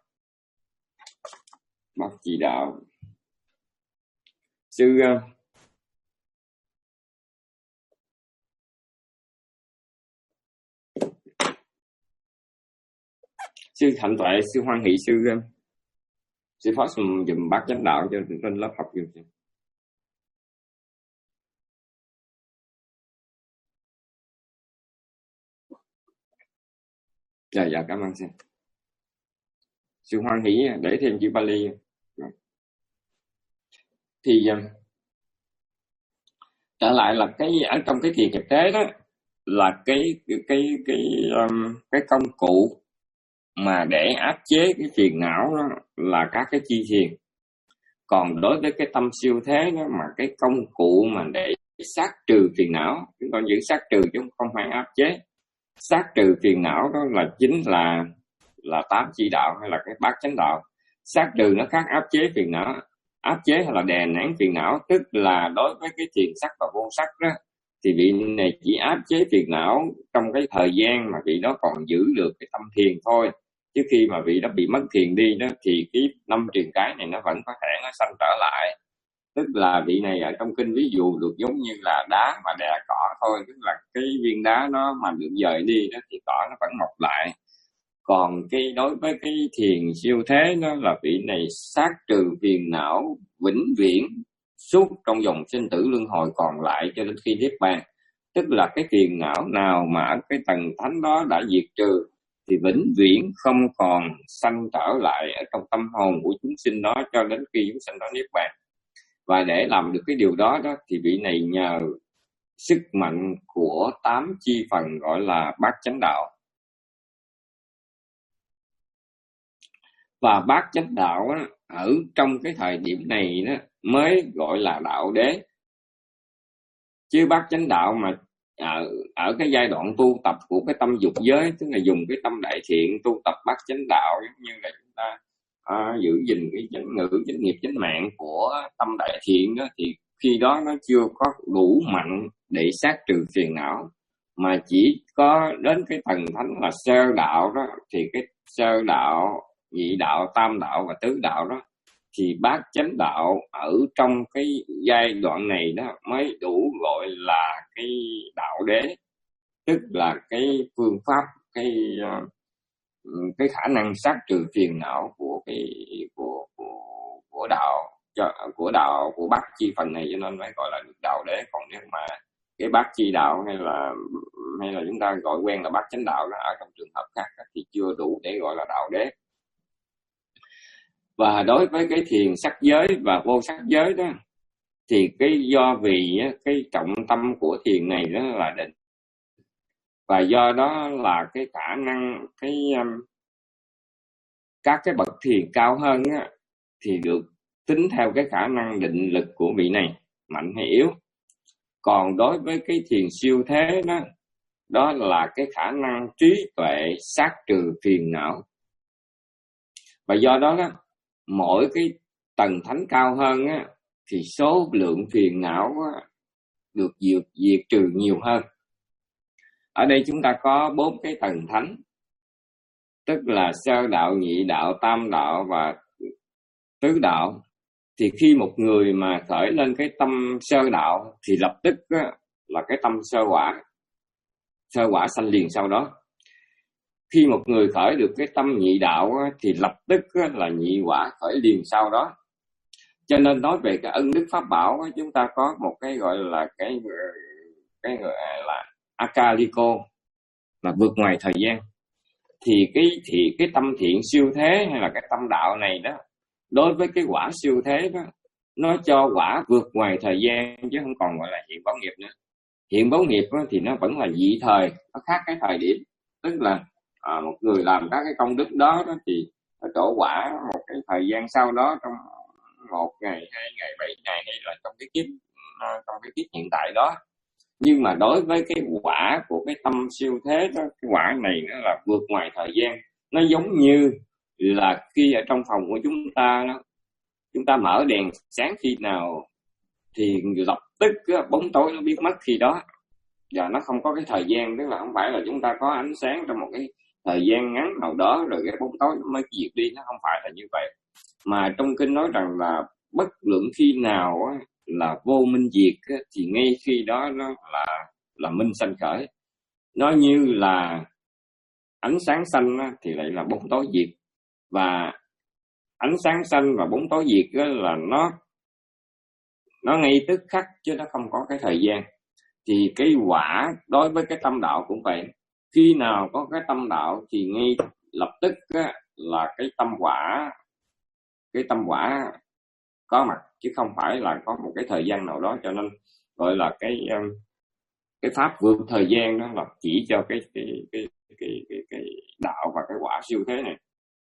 bát chi đạo. Sư sư Hạnh Tuệ, sư Hoan Hỷ, sư sư phó dùm dùm bát chánh đạo cho trên lớp học dùm. Dạ dạ cảm ơn sư. Sư Hoan Hỷ để thêm chữ Bali. Thì trở lại là cái ở trong cái thiền thực tế đó là cái cái cái cái um, cái công cụ mà để áp chế cái phiền não đó là các cái chi thiền. Còn đối với cái tâm siêu thế đó, mà cái công cụ mà để sát trừ phiền não, chúng ta giữ sát trừ chứ không phải áp chế. Sát trừ phiền não đó là chính là là tám chi đạo hay là cái bát chánh đạo. Sát trừ nó khác áp chế phiền não. Áp chế hay là đè nén phiền não, tức là đối với cái thiền sắc và vô sắc đó, thì vị này chỉ áp chế phiền não trong cái thời gian mà vị đó còn giữ được cái tâm thiền thôi. Chứ khi mà vị đó bị mất thiền đi đó, thì cái năm truyền cái này nó vẫn có thể nó sanh trở lại. Tức là vị này ở trong kinh ví dụ được giống như là đá mà đè cỏ thôi, tức là cái viên đá nó mà được dời đi đó thì cỏ nó vẫn mọc lại. Còn cái đối với cái thiền siêu thế đó là vị này sát trừ phiền não vĩnh viễn suốt trong dòng sinh tử luân hồi còn lại cho đến khi niết bàn. Tức là cái phiền não nào mà ở cái tầng thánh đó đã diệt trừ thì vĩnh viễn không còn sanh trở lại ở trong tâm hồn của chúng sinh đó cho đến khi chúng sinh đó niết bàn. Và để làm được cái điều đó đó thì vị này nhờ sức mạnh của tám chi phần gọi là bát chánh đạo. Và bát chánh đạo á, ở trong cái thời điểm này đó, mới gọi là đạo đế. Chứ bát chánh đạo mà ở, ở cái giai đoạn tu tập của cái tâm dục giới, tức là dùng cái tâm đại thiện tu tập bát chánh đạo, giống như là chúng ta à, giữ gìn cái chánh ngữ, chánh nghiệp, chánh mạng của tâm đại thiện đó, thì khi đó nó chưa có đủ mạnh để sát trừ phiền não, mà chỉ có đến cái tầng thánh là sơ đạo đó, thì cái sơ đạo, nhị đạo, tam đạo và tứ đạo đó, thì bát chánh đạo ở trong cái giai đoạn này đó mới đủ gọi là cái đạo đế, tức là cái phương pháp, cái cái khả năng sát trừ phiền não của cái của của của đạo cho của đạo của bát chi phần này, cho nên mới gọi là được đạo đế. Còn nếu mà cái bát chi đạo hay là hay là chúng ta gọi quen là bát chánh đạo đó, ở trong trường hợp khác thì chưa đủ để gọi là đạo đế. Và đối với cái thiền sắc giới và vô sắc giới đó, thì cái do vì cái trọng tâm của thiền này đó là định, và do đó là cái khả năng cái um, các cái bậc thiền cao hơn á, thì được tính theo cái khả năng định lực của vị này mạnh hay yếu. Còn đối với cái thiền siêu thế đó, đó là cái khả năng trí tuệ sát trừ phiền não. Và do đó đó, mỗi cái tầng thánh cao hơn á, thì số lượng phiền não á, được diệt, diệt trừ nhiều hơn. Ở đây chúng ta có bốn cái tầng thánh, tức là sơ đạo, nhị đạo, tam đạo và tứ đạo. Thì khi một người mà khởi lên cái tâm sơ đạo thì lập tức á, là cái tâm sơ quả. sơ quả sanh liền sau đó. Khi một người khởi được cái tâm nhị đạo á, thì lập tức á, là nhị quả khởi liền sau đó. Cho nên nói về cái ân đức pháp bảo á, chúng ta có một cái gọi là cái cái gọi là akaliko, là vượt ngoài thời gian. Thì cái thì cái tâm thiện siêu thế hay là cái tâm đạo này đó, đối với cái quả siêu thế đó, nó cho quả vượt ngoài thời gian chứ không còn gọi là hiện báo nghiệp nữa. Hiện báo nghiệp đó, thì nó vẫn là dị thời, nó khác cái thời điểm. Tức là à, một người làm các cái công đức đó, đó thì trổ quả một cái thời gian sau đó, trong một ngày, hai ngày, bảy ngày, hay là trong cái kiếp trong cái kiếp hiện tại đó. Nhưng mà đối với cái quả của cái tâm siêu thế đó, cái quả này nó là vượt ngoài thời gian. Nó giống như là khi ở trong phòng của chúng ta đó, chúng ta mở đèn sáng khi nào thì lập tức bóng tối nó biến mất khi đó, và nó không có cái thời gian. Tức là không phải là chúng ta có ánh sáng trong một cái thời gian ngắn nào đó rồi cái bóng tối nó mới diệt đi, nó không phải là như vậy. Mà trong kinh nói rằng là bất luận khi nào là vô minh diệt thì ngay khi đó nó là là minh sanh khởi. Nó như là ánh sáng xanh thì lại là bóng tối diệt, và ánh sáng xanh và bóng tối diệt là nó nó ngay tức khắc chứ nó không có cái thời gian. Thì cái quả đối với cái tâm đạo cũng vậy. Khi nào có cái tâm đạo thì ngay lập tức là cái tâm quả cái tâm quả có mặt, chứ không phải là có một cái thời gian nào đó. Cho nên gọi là cái cái pháp vượt thời gian đó là chỉ cho cái cái cái cái cái, cái đạo và cái quả siêu thế này.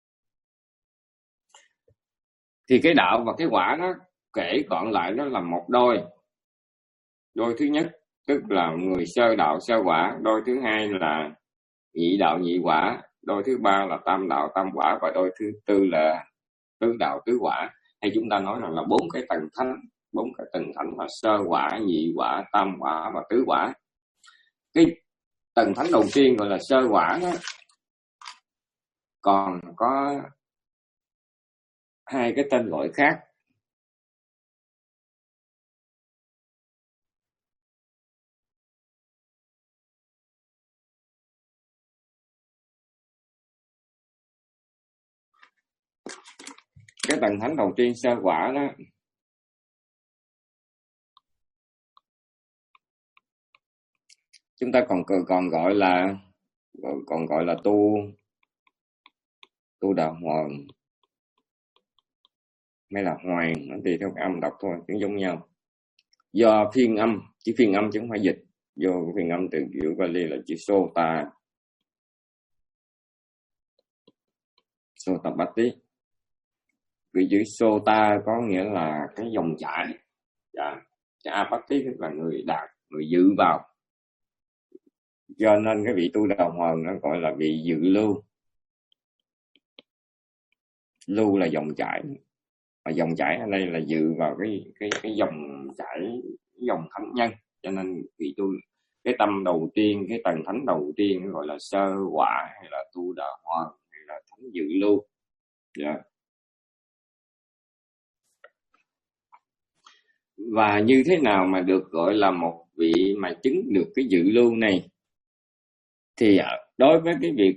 Thì cái đạo và cái quả đó kể gọn lại nó là một đôi. Đôi thứ nhất tức là người sơ đạo sơ quả, đôi thứ hai là nhị đạo nhị quả, đôi thứ ba là tam đạo tam quả, và đôi thứ tư là tứ đạo tứ quả. Hay chúng ta nói rằng là bốn cái tầng thánh, bốn cái tầng thánh là sơ quả, nhị quả, tam quả và tứ quả. Cái tầng thánh đầu tiên gọi là sơ quả đó, còn có hai cái tên gọi khác. Cái tầng thánh đầu tiên sơ quả đó chúng ta còn còn gọi là còn gọi là tu tu đạo hoàng hay là hoàng, nó tùy theo cái âm đọc thôi, tiếng giống nhau. Do phiên âm, chứ phiên âm chứ không phải dịch. Do phiên âm từ kiểu Bali là chữ sota, sotapatti. Vì chữ sota có nghĩa là cái dòng chảy, dạ. Cái apatti tức là người đạt, người dự vào. Cho nên cái vị tu đạo hoàng nó gọi là vị dự lưu. Lưu là dòng chảy, và dòng chảy ở đây là dự vào cái cái cái dòng chảy, dòng thánh nhân. Cho nên vị tu cái tâm đầu tiên, cái tầng thánh đầu tiên gọi là sơ quả, hay là tu đạo hoàng, hay là thánh dự lưu. Dạ. Và như thế nào mà được gọi là một vị mà chứng được cái dự lưu này? Thì đối với cái việc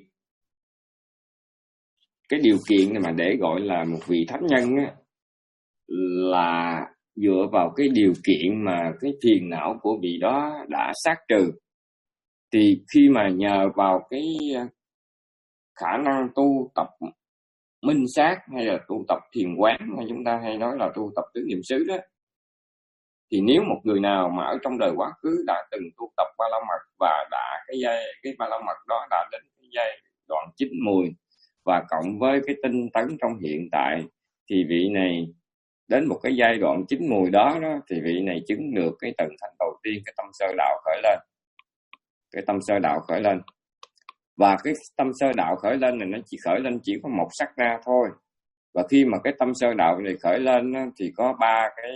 cái điều kiện này mà để gọi là một vị thánh nhân á, là dựa vào cái điều kiện mà cái phiền não của vị đó đã sát trừ. Thì khi mà nhờ vào cái khả năng tu tập minh sát, hay là tu tập thiền quán, hay chúng ta hay nói là tu tập tứ niệm xứ đó, thì nếu một người nào mà ở trong đời quá khứ đã từng tu tập ba la mật và đã cái giai cái ba la mật đó đã đến cái giai đoạn chín mùi, và cộng với cái tinh tấn trong hiện tại, thì vị này đến một cái giai đoạn chín mùi đó, đó thì vị này chứng được cái tầng thánh đầu tiên, cái tâm sơ đạo khởi lên. Cái tâm sơ đạo khởi lên. Và cái tâm sơ đạo khởi lên này nó chỉ khởi lên chỉ có một sắc ra thôi. Và khi mà cái tâm sơ đạo này khởi lên thì có ba cái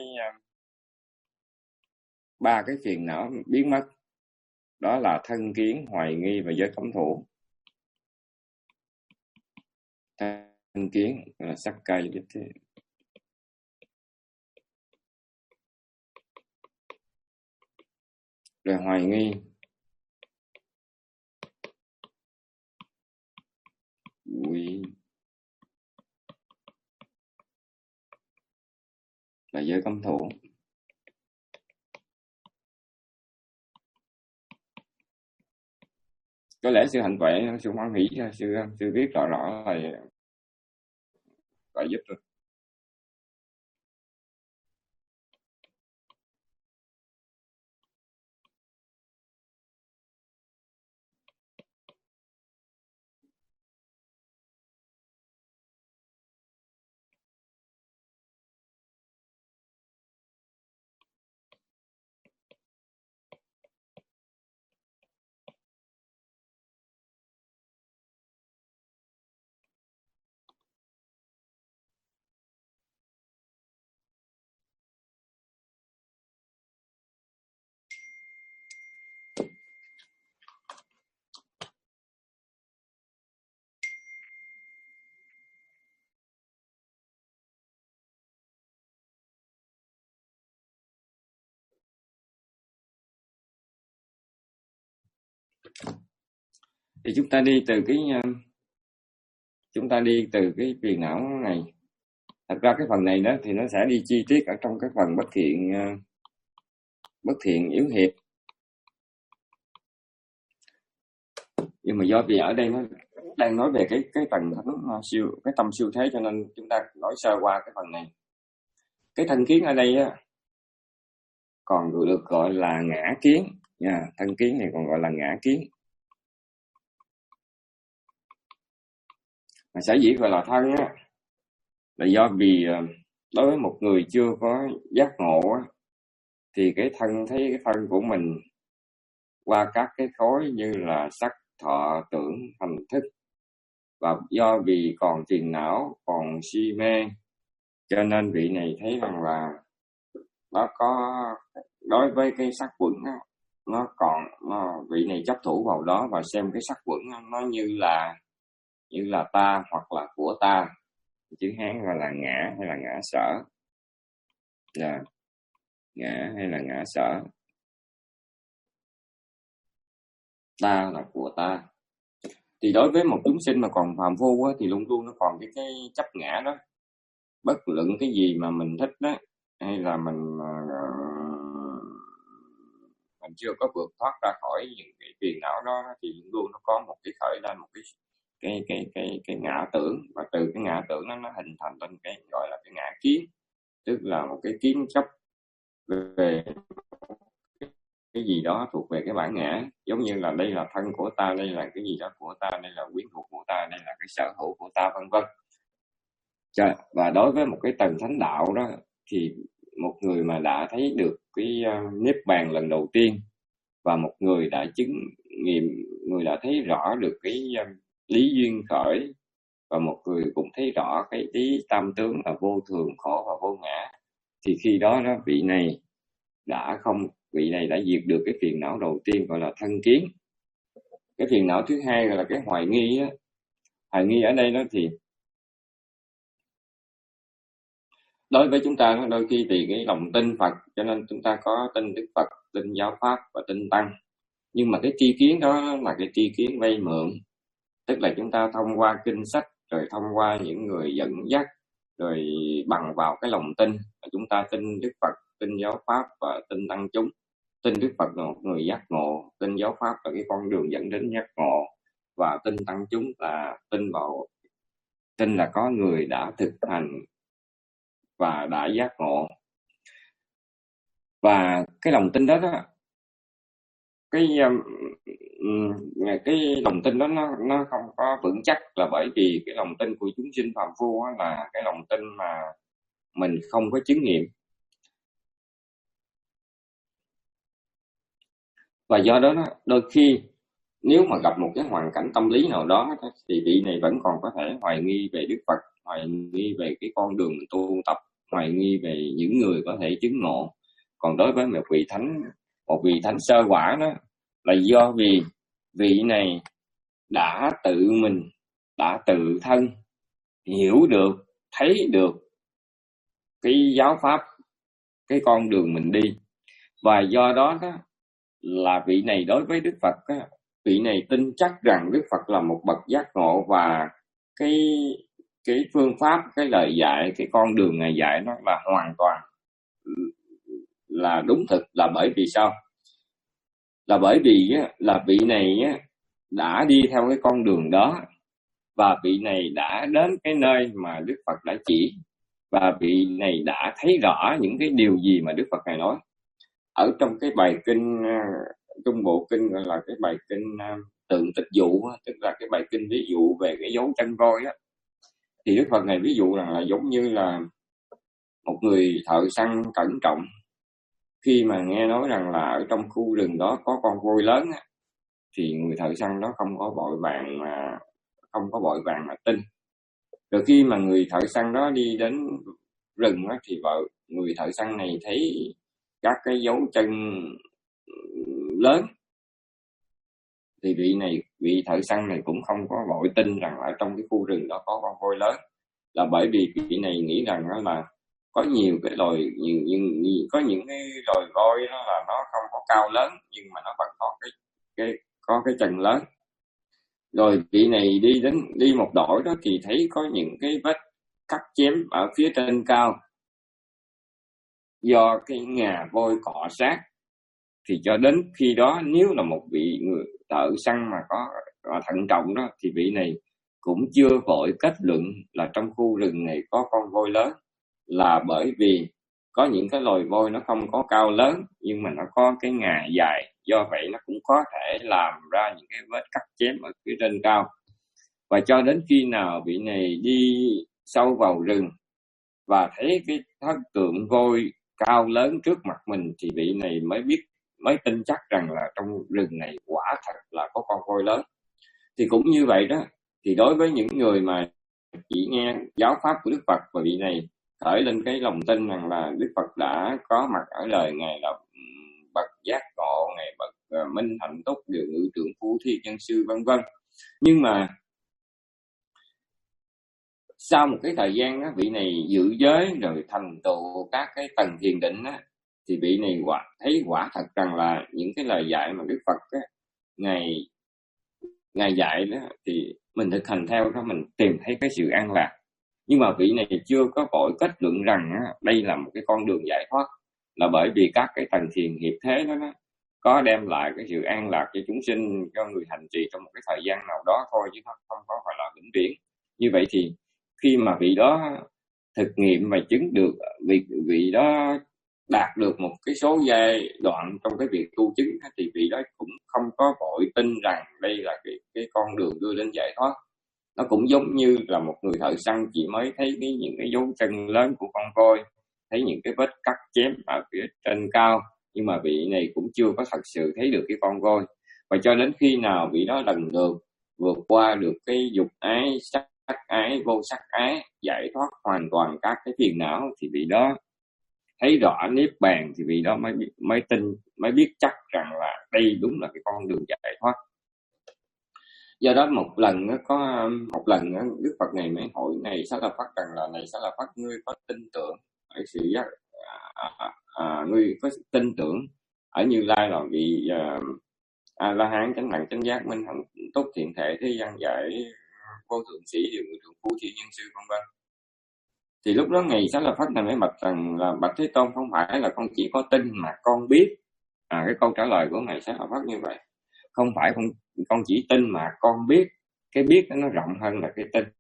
ba cái phiền não biến mất. Đó là thân kiến, hoài nghi và giới cấm thủ. Thân kiến là sắc cây đích thế. Rồi hoài nghi Muội là giới cấm thủ. Có lẽ sư hạnh tuệ, sư hoan hỷ, sư sư biết rõ rõ là phải giúp rồi. Thì chúng ta đi từ cái chúng ta đi từ cái phiền não này. Thật ra cái phần này đó thì nó sẽ đi chi tiết ở trong cái phần bất thiện bất thiện yếu hiệp. Nhưng mà do vì ở đây nó đang nói về cái cái tầng thánh siêu cái tâm siêu thế, cho nên chúng ta nói sơ qua cái phần này. Cái thân kiến ở đây á còn được gọi là ngã kiến nha, thân kiến này còn gọi là ngã kiến. Mà sở dĩ gọi là thân á là do vì đối với một người chưa có giác ngộ á, thì cái thân thấy cái thân của mình qua các cái khối như là sắc, thọ, tưởng, hành, thức, và do vì còn phiền não, còn si mê, cho nên vị này thấy rằng là nó có đối với cái sắc quẩn đó, nó còn nó, vị này chấp thủ vào đó và xem cái sắc quẩn đó, nó như là như là ta hoặc là của ta. Chữ Hán gọi là ngã hay là ngã sở. Yeah. Ngã hay là ngã sở. Ta là của ta. Thì đối với một chúng sinh mà còn phàm phu á, thì luôn luôn nó còn cái, cái chấp ngã đó. Bất luận cái gì mà mình thích đó, hay là mình mình chưa có vượt thoát ra khỏi những cái phiền não đó, thì luôn luôn nó có một cái khởi lên một cái cái cái cái cái ngã tưởng, và từ cái ngã tưởng đó nó hình thành lên cái gọi là cái ngã kiến, tức là một cái kiến chấp về cái gì đó thuộc về cái bản ngã, giống như là đây là thân của ta, đây là cái gì đó của ta, đây là quyến thuộc của ta, đây là cái sở hữu của ta, vân vân. Và đối với một cái tầng thánh đạo đó, thì một người mà đã thấy được cái uh, niết bàn lần đầu tiên, và một người đã chứng nghiệm, người đã thấy rõ được cái uh, lý duyên khởi, và một người cũng thấy rõ cái lý tam tướng là vô thường, khổ và vô ngã, thì khi đó đó vị này đã không vị này đã diệt được cái phiền não đầu tiên gọi là thân kiến. Cái phiền não thứ hai gọi là cái hoài nghi á. Hoài nghi ở đây đó thì đối với chúng ta, đôi khi thì cái lòng tin Phật, cho nên chúng ta có tin Đức Phật, tin giáo pháp và tin tăng. Nhưng mà cái tri kiến đó là cái tri kiến vay mượn, tức là chúng ta thông qua kinh sách, rồi thông qua những người dẫn dắt, rồi bằng vào cái lòng tin, chúng ta tin Đức Phật, tin giáo pháp và tin tăng chúng. Tin Đức Phật là một người giác ngộ, tin giáo pháp là cái con đường dẫn đến giác ngộ, và tin tăng chúng là tin vào tin là có người đã thực hành và đã giác ngộ. Và cái lòng tin đó, đó cái cái lòng tin đó nó nó không có vững chắc, là bởi vì cái lòng tin của chúng sinh phàm phu là cái lòng tin mà mình không có chứng nghiệm. Và do đó, đó đôi khi nếu mà gặp một cái hoàn cảnh tâm lý nào đó, thì vị này vẫn còn có thể hoài nghi về Đức Phật, hoài nghi về cái con đường tu tập, hoài nghi về những người có thể chứng ngộ. Còn đối với một vị thánh, một vị thánh sơ quả đó, là do vì vị này đã tự mình, đã tự thân hiểu được, thấy được cái giáo pháp, cái con đường mình đi. Và do đó, đó là vị này đối với Đức Phật đó, vị này tin chắc rằng Đức Phật là một bậc giác ngộ, và cái cái phương pháp, cái lời dạy, cái con đường Ngài dạy nó là hoàn toàn là đúng thực. Là bởi vì sao? Là bởi vì á, là vị này á, đã đi theo cái con đường đó, và vị này đã đến cái nơi mà Đức Phật đã chỉ, và vị này đã thấy rõ những cái điều gì mà Đức Phật này nói. Ở trong cái bài kinh Trung Bộ Kinh gọi là cái bài kinh tượng tịch dụ, tức là cái bài kinh ví dụ về cái dấu chân voi á, thì Đức Phật này ví dụ rằng là giống như là một người thợ săn cẩn trọng, khi mà nghe nói rằng là ở trong khu rừng đó có con voi lớn á, thì người thợ săn đó không có vội vàng mà không có vội vàng mà tin. Rồi khi mà người thợ săn đó đi đến rừng á, thì vợ người thợ săn này thấy các cái dấu chân lớn, thì vị này vị thợ săn này cũng không có vội tin rằng ở trong cái khu rừng đó có con voi lớn. Là bởi vì vị này nghĩ rằng đó là có nhiều cái loài nhiều, nhiều, nhiều có những cái loài voi đó là nó không có cao lớn, nhưng mà nó vẫn có cái cái có cái chân lớn. Rồi vị này đi đến đi một đổi đó thì thấy có những cái vết cắt chém ở phía trên cao do cái ngà voi cọ sát. Thì cho đến khi đó, nếu là một vị người thợ săn mà có, có thận trọng đó, thì vị này cũng chưa vội kết luận là trong khu rừng này có con voi lớn, là bởi vì có những cái loài voi nó không có cao lớn, nhưng mà nó có cái ngà dài, do vậy nó cũng có thể làm ra những cái vết cắt chém ở phía trên cao. Và cho đến khi nào vị này đi sâu vào rừng và thấy cái thân tượng voi cao lớn trước mặt mình, thì vị này mới biết mới tin chắc rằng là trong rừng này quả thật là có con voi lớn. Thì cũng như vậy đó, thì đối với những người mà chỉ nghe giáo pháp của Đức Phật, và vị này khởi lên cái lòng tin rằng là Đức Phật đã có mặt ở đời Ngài là bậc giác ngộ, Ngài bậc uh, minh hạnh túc, điều ngự trượng phu thiên nhân sư, vân vân. Nhưng mà sau một cái thời gian á, vị này giữ giới rồi thành tựu các cái tầng thiền định á, thì vị này quả thấy quả thật rằng là những cái lời dạy mà Đức Phật á, ngài ngài dạy đó, thì mình thực hành theo đó, mình tìm thấy cái sự an lạc. Nhưng mà vị này chưa có vội kết luận rằng á, đây là một cái con đường giải thoát, là bởi vì các cái tầng thiền hiệp thế đó, đó có đem lại cái sự an lạc cho chúng sinh, cho người hành trì trong một cái thời gian nào đó thôi, chứ nó không có phải là vĩnh viễn. Như vậy thì khi mà vị đó thực nghiệm và chứng được, vị vị đó đạt được một cái số giai đoạn trong cái việc tu chứng, thì vị đó cũng không có vội tin rằng đây là cái cái con đường đưa đến giải thoát. Nó cũng giống như là một người thợ săn chỉ mới thấy cái, những cái dấu chân lớn của con voi, thấy những cái vết cắt chém ở phía trên cao, nhưng mà vị này cũng chưa có thật sự thấy được cái con voi. Và cho đến khi nào vị đó lần lượt vượt qua được cái dục ái, sắc ái, vô sắc ái, giải thoát hoàn toàn các cái phiền não, thì vị đó thấy rõ niết bàn, thì vị đó mới mới tin, mới biết chắc rằng là đây đúng là cái con đường giải thoát. Do đó một lần có một lần Đức Phật này mới hỏi này Xá Lợi Phất rằng là này Xá Lợi Phất, ngươi có tin tưởng ở sự giác à, à, à, ngươi có tin tưởng ở Như Lai là vị a la hán chánh đẳng chánh giác minh hạnh túc thiện thể thế gian giải vô thượng sĩ điều ngự trượng phu thiên nhân sư, vân vân. Thì lúc đó ngày Xá Lợi Phất này mới bạch rằng là bạch Thế Tôn, không phải là con chỉ có tin mà con biết. À, cái câu trả lời của ngày Xá Lợi Phất như vậy, không phải con con chỉ tin mà con biết. Cái biết nó rộng hơn là cái tin.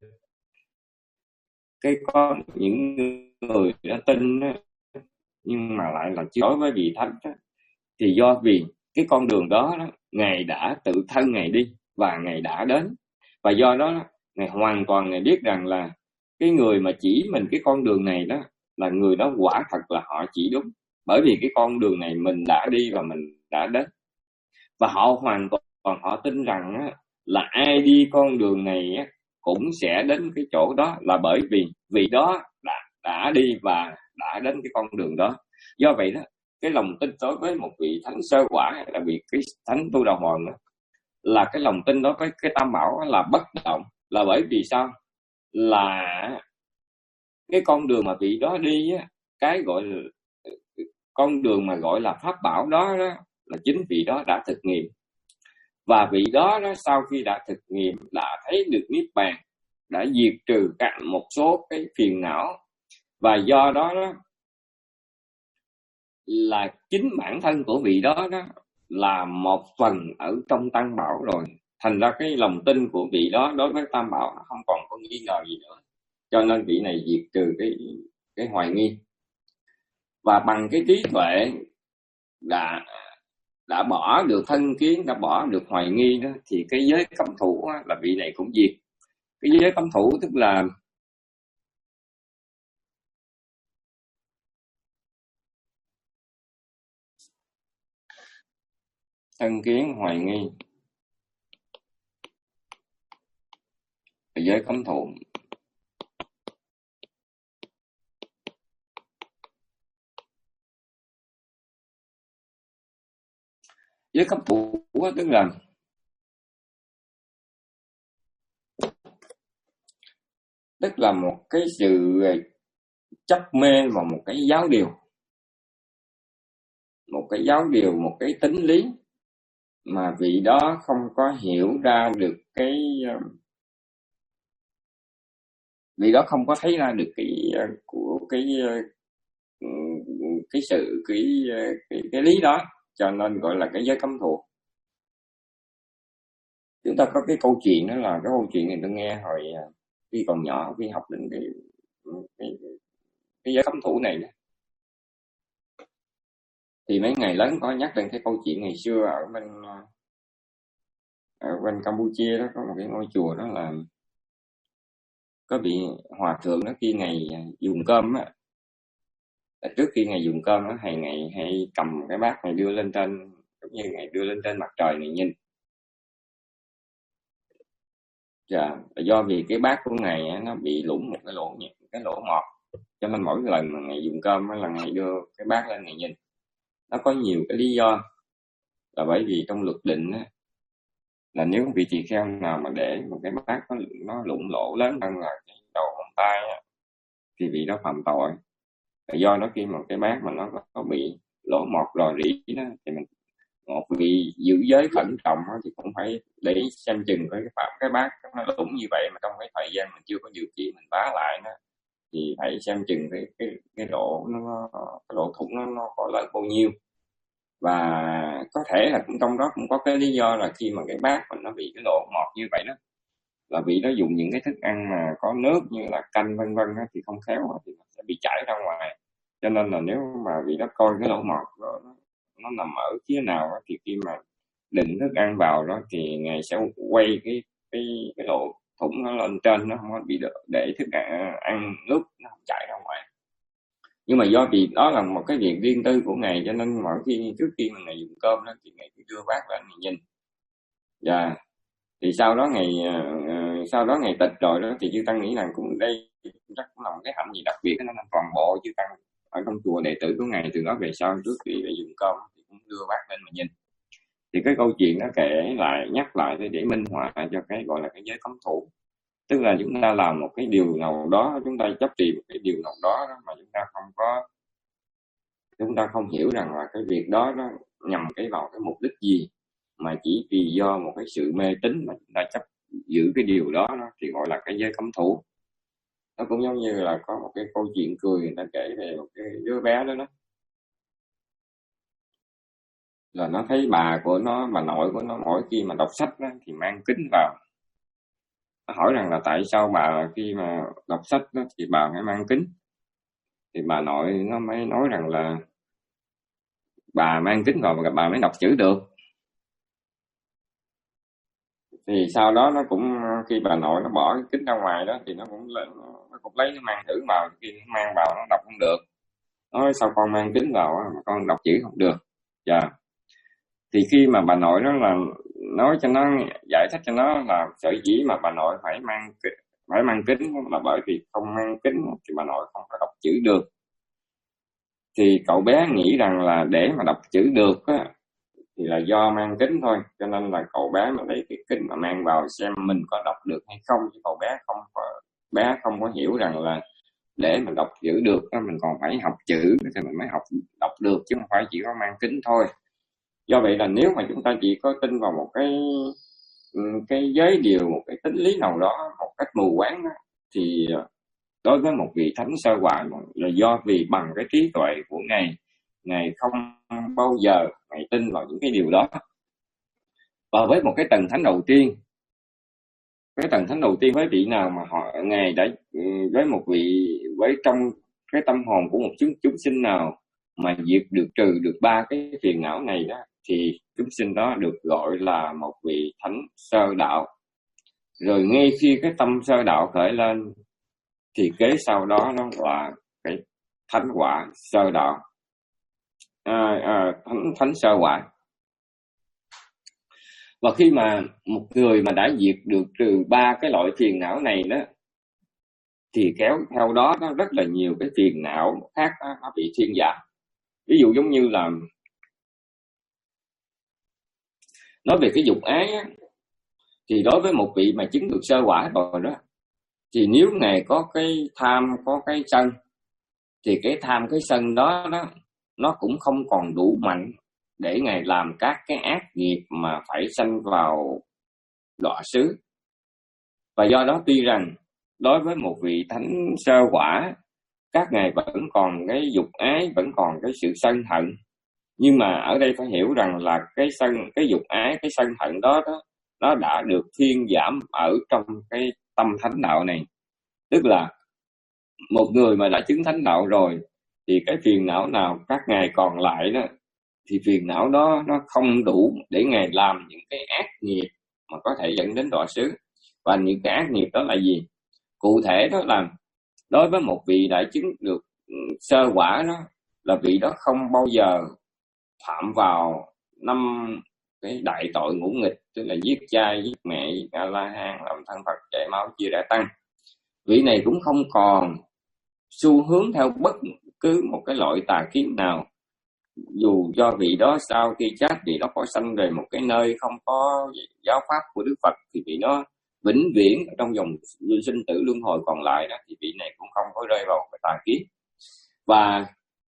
Cái có những người đã tin đó, nhưng mà lại là đối với vị thánh đó, thì do vì cái con đường đó, đó Ngài đã tự thân Ngài đi và Ngài đã đến, và do đó Ngài hoàn toàn Ngài biết rằng là cái người mà chỉ mình cái con đường này đó là người đó quả thật là họ chỉ đúng, bởi vì cái con đường này mình đã đi và mình đã đến. Và họ hoàn toàn họ tin rằng á, là ai đi con đường này á, cũng sẽ đến cái chỗ đó, là bởi vì vị đó đã, đã đi và đã đến cái con đường đó. Do vậy đó, cái lòng tin đối với một vị thánh sơ quả, là vị cái thánh tu đà hoàng đó, là cái lòng tin đối với cái tam bảo là bất động. Là bởi vì sao? Là cái con đường mà vị đó đi á, cái gọi là con đường mà gọi là pháp bảo đó, đó là chính vị đó đã thực nghiệm. Và vị đó, đó sau khi đã thực nghiệm, đã thấy được niết bàn, đã diệt trừ cả một số cái phiền não, và do đó, đó là chính bản thân của vị đó, đó là một phần ở trong Tam Bảo rồi. Thành ra cái lòng tin của vị đó đối với Tam Bảo nó không còn có nghi ngờ gì nữa, cho nên vị này diệt trừ cái cái hoài nghi, và bằng cái trí tuệ đã đã bỏ được thân kiến, đã bỏ được hoài nghi đó, thì cái giới cấm thủ á, là vị này cũng diệt. Cái giới cấm thủ tức là thân kiến, hoài nghi, giới cấm thủ. Giới cấm thủ tức là tức là một cái sự chấp mê vào một cái giáo điều, một cái giáo điều, một cái tính lý mà vị đó không có hiểu ra được cái vị đó không có thấy ra được cái của cái cái sự cái cái, cái lý đó, cho nên gọi là cái giới cấm thủ. Chúng ta có cái câu chuyện đó, là cái câu chuyện này tôi nghe hồi khi còn nhỏ, khi học đến cái cái, cái giới cấm thủ này đó. Thì mấy ngày lớn có nhắc đến cái câu chuyện ngày xưa ở bên ở bên Campuchia đó, có một cái ngôi chùa đó là có vị hòa thượng đó, khi ngày dùng cơm á, trước khi ngày dùng cơm á, thầy ngày hay cầm cái bát này đưa lên trên, giống như ngày đưa lên trên mặt trời này nhìn. Dạ, do vì cái bát của ngày á, nó bị lủng một cái lỗ cái lỗ mọt, cho nên mỗi lần mà ngày dùng cơm á, là ngày đưa cái bát lên ngày nhìn. Nó có nhiều cái lý do, là bởi vì trong luật định á, là nếu vị tỳ kheo nào mà để một cái bát nó, nó lủng lỗ lớn hơn là cái đầu ngón tay á, thì vị đó phạm tội. Và do đó khi mà cái bát mà nó có bị lỗ mọt rò rỉ đó, thì mình một vị giữ giới cẩn trọng đó, thì cũng phải để xem chừng cái phạm cái bát nó lủng như vậy, mà trong cái thời gian mình chưa có điều kiện mình vá lại đó, thì phải xem chừng cái cái cái lỗ nó cái lỗ thủng nó, nó có lớn bao nhiêu. Và có thể là cũng trong đó cũng có cái lý do là khi mà cái bát mình nó bị cái lỗ mọt như vậy đó, là vị đó dùng những cái thức ăn mà có nước như là canh vân vân đó, thì không khéo thì nó sẽ bị chảy ra ngoài. Cho nên là nếu mà vị đó coi cái lỗ mọt đó, nó, nó nằm ở phía nào đó, thì khi mà định thức ăn vào đó thì ngài sẽ quay cái cái cái lỗ thủng nó lên trên, nó không có bị để thức ăn, ăn nước nó không chảy ra ngoài. Nhưng mà do vì đó là một cái việc riêng tư của ngài, cho nên mỗi khi trước khi mà ngài dùng cơm đó thì ngài cứ đưa bát lên ngài nhìn. Và thì sau đó ngày uh, sau đó ngày tịch rồi đó, thì chư tăng nghĩ rằng cũng đây chắc cũng là một cái hạnh gì đặc biệt, nó là toàn bộ chư tăng ở trong chùa đệ tử của ngài từ đó về sau trước khi phải dùng cơm thì cũng đưa bát lên mà nhìn. Thì cái câu chuyện nó kể lại, nhắc lại để minh họa cho cái gọi là cái giới cấm thủ. Tức là chúng ta làm một cái điều nào đó, chúng ta chấp trì một cái điều nào đó, đó mà chúng ta không có chúng ta không hiểu rằng là cái việc đó nó nhằm cái vào cái mục đích gì, mà chỉ vì do một cái sự mê tín mà chúng ta chấp giữ cái điều đó, đó thì gọi là cái giới cấm thủ. Nó cũng giống như là có một cái câu chuyện cười người ta kể về một cái đứa bé đó đó, là nó thấy bà của nó, bà nội của nó mỗi khi mà đọc sách đó, thì mang kính vào. Nó hỏi rằng là tại sao bà khi mà đọc sách đó, thì bà phải mang kính. Thì bà nội nó mới nói rằng là bà mang kính vào và bà mới đọc chữ được. Thì sau đó nó cũng khi bà nội nó bỏ cái kính ra ngoài đó, thì nó cũng nó cũng lấy nó mang thử vào, khi nó mang vào nó đọc không được. Nói sao con mang kính vào mà con đọc chữ không được. Dạ. Yeah. Thì khi mà bà nội đó là nói cho nó, giải thích cho nó là sở dĩ mà bà nội phải mang phải mang kính là bởi vì không mang kính thì bà nội không có đọc chữ được. Thì cậu bé nghĩ rằng là để mà đọc chữ được á, thì là do mang kính thôi, cho nên là cậu bé mà lấy cái kính mà mang vào xem mình có đọc được hay không, chứ cậu bé không có bé không có hiểu rằng là để mà đọc chữ được đó, mình còn phải học chữ thì mình mới học đọc được, chứ không phải chỉ có mang kính thôi. Do vậy là nếu mà chúng ta chỉ có tin vào một cái cái giới điều, một cái tính lý nào đó, một cách mù quáng đó, thì đối với một vị thánh sơ quả là do vì bằng cái trí tuệ của ngài, ngài không bao giờ ngài tin vào những cái điều đó. Và với một cái tầng thánh đầu tiên, cái tầng thánh đầu tiên với vị nào mà họ ngài đã với một vị với trong cái tâm hồn của một chúng chúng sinh nào mà diệt được trừ được ba cái phiền não này đó, thì chúng sinh đó được gọi là một vị thánh sơ đạo. Rồi ngay khi cái tâm sơ đạo khởi lên thì kế sau đó nó là cái thánh quả sơ đạo, à, à, thánh, thánh sơ quả. Và khi mà một người mà đã diệt được trừ ba cái loại phiền não này đó, thì kéo theo đó nó rất là nhiều cái phiền não khác đó, nó bị thuyên giảm. Ví dụ giống như là nói về cái dục ái á, thì đối với một vị mà chứng được sơ quả rồi đó, thì nếu ngài có cái tham, có cái sân, thì cái tham cái sân đó, đó nó cũng không còn đủ mạnh để ngài làm các cái ác nghiệp mà phải sanh vào đọa xứ. Và do đó tuy rằng đối với một vị thánh sơ quả, các ngài vẫn còn cái dục ái, vẫn còn cái sự sân hận, nhưng mà ở đây phải hiểu rằng là cái sân, cái dục ái, cái sân hận đó, đó nó đã được thuyên giảm ở trong cái tâm thánh đạo này. Tức là một người mà đã chứng thánh đạo rồi thì cái phiền não nào các ngài còn lại đó, thì phiền não đó nó không đủ để ngài làm những cái ác nghiệp mà có thể dẫn đến đọa xứ. Và những cái ác nghiệp đó là gì? Cụ thể đó là đối với một vị đã chứng được sơ quả đó, là vị đó không bao giờ phạm vào năm cái đại tội ngũ nghịch, tức là giết cha, giết mẹ, giết A-la-hán, làm thân Phật, chảy máu, chia rẽ tăng. Vị này cũng không còn xu hướng theo bất cứ một cái loại tà kiến nào, dù do vị đó sau khi chết vị đó có sanh về một cái nơi không có giáo pháp của Đức Phật, thì vị đó vĩnh viễn trong dòng sinh tử luân hồi còn lại đó, thì vị này cũng không có rơi vào cái tà kiến. Và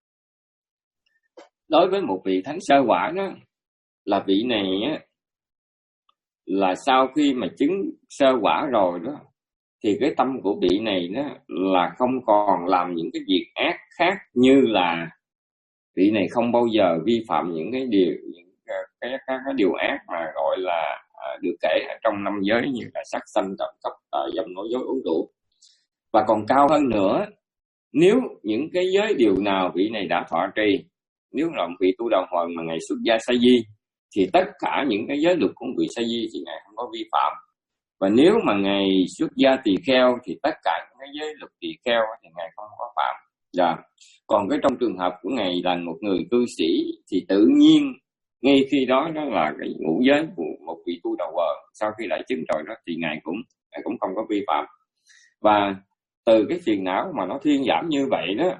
đối với một vị thánh sơ quả đó, là vị này á, là sau khi mà chứng sơ quả rồi đó, thì cái tâm của vị này đó là không còn làm những cái việc ác khác, như là vị này không bao giờ vi phạm những cái điều những cái, cái, cái, cái điều ác mà gọi là à, được kể ở trong năm giới, như là sát sanh, trộm cắp, tà dâm, nói dối, uống rượu. Và còn cao hơn nữa, nếu những cái giới điều nào vị này đã thọ trì, nếu là một vị tu đạo hoàng mà ngày xuất gia sa di, thì tất cả những cái giới luật của vị sa di thì ngài không có vi phạm. Và nếu mà ngài xuất gia tỳ kheo thì tất cả những cái giới luật tỳ kheo thì ngài không có phạm. Dạ. Còn cái trong trường hợp của ngài là một người cư sĩ thì tự nhiên ngay khi đó đó là cái ngũ giới của một vị tu đạo hoàng sau khi đã chứng rồi đó, thì ngài cũng ngài cũng không có vi phạm. Và từ cái phiền não mà nó thuyên giảm như vậy đó,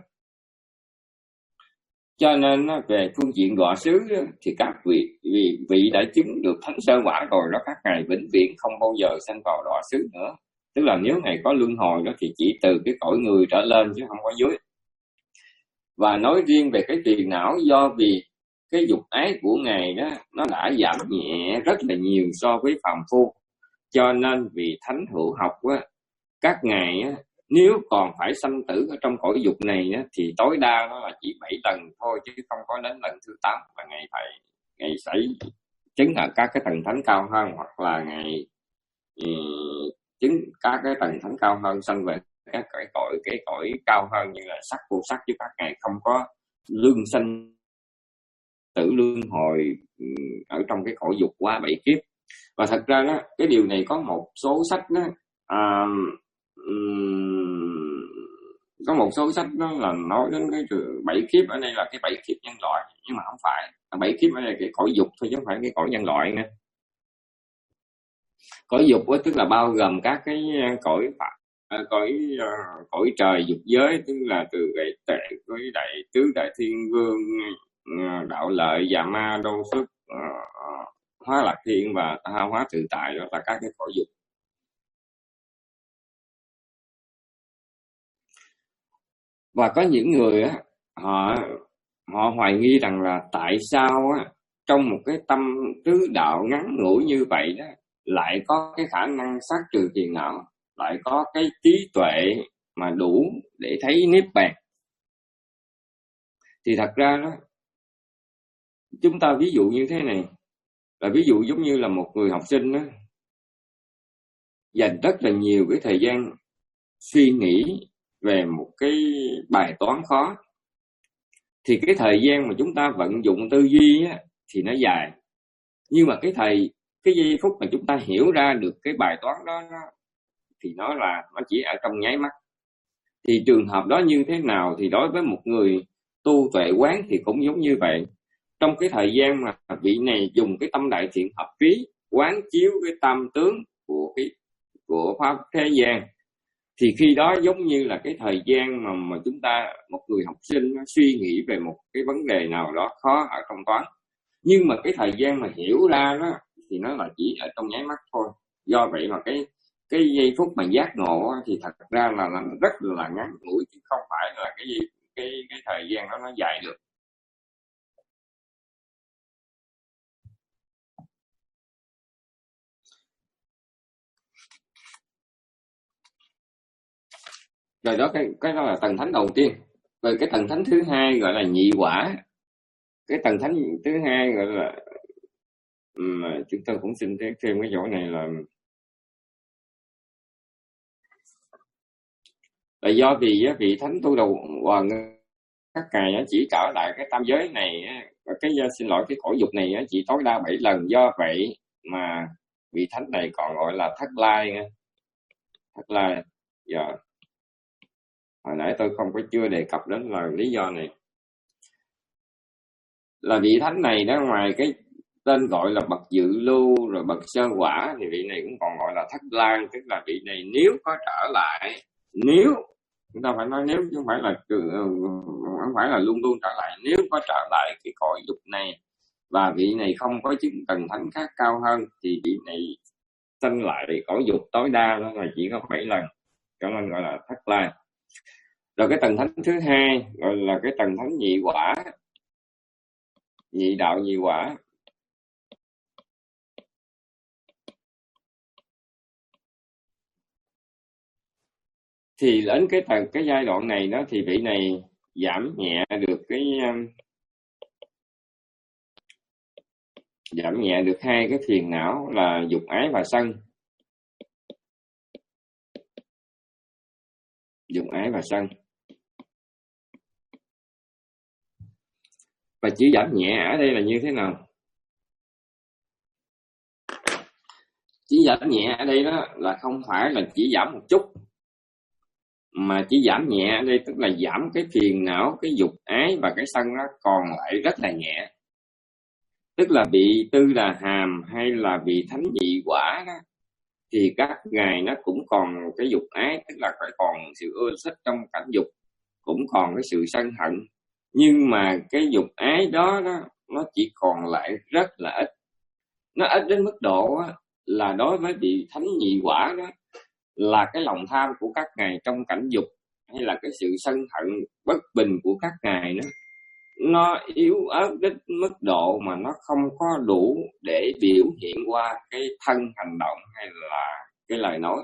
cho nên về phương diện đọa xứ thì các vị vị, vị đã chứng được thánh sơ quả rồi đó, các ngài vĩnh viễn không bao giờ sanh vào đọa xứ nữa. Tức là nếu ngài có luân hồi đó thì chỉ từ cái cõi người trở lên chứ không có dưới. Và nói riêng về cái phiền não, do vì cái dục ái của ngài đó nó đã giảm nhẹ rất là nhiều so với phàm phu, cho nên vì thánh hữu học á, các ngài á, nếu còn phải sanh tử ở trong cõi dục này á, thì tối đa nó là chỉ bảy lần thôi, chứ không có đến lần thứ tám. Và ngài phải ngài phải chứng ở các cái tầng thánh cao hơn, hoặc là ngài um, chứng các cái tầng thánh cao hơn, sanh về các cái cõi cái cõi cao hơn, như là sắc vô sắc, chứ các ngài không có lương sanh tử luân hồi ở trong cái cõi dục quá bảy kiếp. Và thật ra đó, cái điều này có một số sách đó, à, um, có một số sách đó là nói đến cái bảy kiếp ở đây là cái bảy kiếp nhân loại, nhưng mà không phải. Bảy kiếp ở đây là cái cõi dục thôi chứ không phải cái cõi nhân loại nữa. Cõi dục đó, tức là bao gồm các cái cõi À, cõi uh, cõi trời dục giới, tức là từ đại tệ, cõi đại tứ, đại thiên vương, uh, đạo lợi, già ma, đô xuất, uh, hóa lạc thiên và tha hóa tự tại, đó là các cái cõi dục. Và có những người á, họ họ hoài nghi rằng là tại sao á, trong một cái tâm tứ đạo ngắn ngủi như vậy đó lại có cái khả năng sát trừ phiền não. lại có cái trí tuệ mà đủ để thấy niết bàn. Thì thật ra đó, chúng ta ví dụ như thế này, là ví dụ giống như là một người học sinh đó, dành rất là nhiều cái thời gian suy nghĩ về một cái bài toán khó, thì cái thời gian mà chúng ta vận dụng tư duy á, thì nó dài. Nhưng mà cái thời cái giây phút mà chúng ta hiểu ra được cái bài toán đó, nó, thì nó là nó chỉ ở trong nháy mắt. Thì trường hợp đó như thế nào thì đối với một người tu tuệ quán thì cũng giống như vậy. Trong cái thời gian mà vị này dùng cái tâm đại thiện hợp trí quán chiếu cái tam tướng của cái của pháp thế gian, thì khi đó giống như là cái thời gian mà mà chúng ta, một người học sinh suy nghĩ về một cái vấn đề nào đó khó ở trong toán, nhưng mà cái thời gian mà hiểu ra đó thì nó là chỉ ở trong nháy mắt thôi. Do vậy mà cái cái giây phút mà giác ngộ thì thật ra là, là rất là ngắn ngủi, chứ không phải là cái cái cái thời gian đó nó dài được. Rồi đó, cái cái đó là tầng thánh đầu tiên. Rồi cái tầng thánh thứ hai gọi là nhị quả. Cái tầng thánh thứ hai gọi là mà chúng ta cũng xin thêm thêm cái chỗ này là là do vì vị thánh tu đầu hoàng các ngài chỉ trở lại cái tam giới này, cái xin lỗi cái khổ dục này chỉ tối đa bảy lần. Do vậy mà vị thánh này còn gọi là Thất Lai. Thất Lai. Giờ hồi nãy tôi không có chưa đề cập đến là lý do này. Là vị thánh này đó, ngoài cái tên gọi là bậc dự lưu rồi bậc sơ quả, thì vị này cũng còn gọi là Thất Lai. Tức là vị này nếu có trở lại, nếu chúng ta phải nói nếu, chứ không phải là không phải là luôn luôn trở lại, nếu có trở lại cái cõi dục này và vị này không có chứng tầng thánh khác cao hơn, thì vị này sanh lại cõi dục tối đa đó là chỉ có bảy lần, cho nên gọi là Thất Lai. Rồi cái tầng thánh thứ hai gọi là cái tầng thánh nhị quả, nhị đạo nhị quả. Thì đến cái tầng cái giai đoạn này đó thì vị này giảm nhẹ được cái giảm nhẹ được hai cái phiền não là dục ái và sân. Dục ái và sân. Và chỉ giảm nhẹ ở đây là như thế nào? Chỉ giảm nhẹ ở đây đó là không phải là chỉ giảm một chút, mà chỉ giảm nhẹ ở đây tức là giảm cái phiền não, cái dục ái và cái sân nó còn lại rất là nhẹ. Tức là vị Tư Đà Hàm hay là vị thánh nhị quả đó, thì các ngài nó cũng còn cái dục ái, tức là phải còn sự ưa thích trong cảnh dục, cũng còn cái sự sân hận, nhưng mà cái dục ái đó, đó nó chỉ còn lại rất là ít. Nó ít đến mức độ đó, là đối với vị thánh nhị quả đó, là cái lòng tham của các ngài trong cảnh dục hay là cái sự sân hận bất bình của các ngài đó, nó yếu ớt đến mức độ mà nó không có đủ để biểu hiện qua cái thân hành động hay là cái lời nói.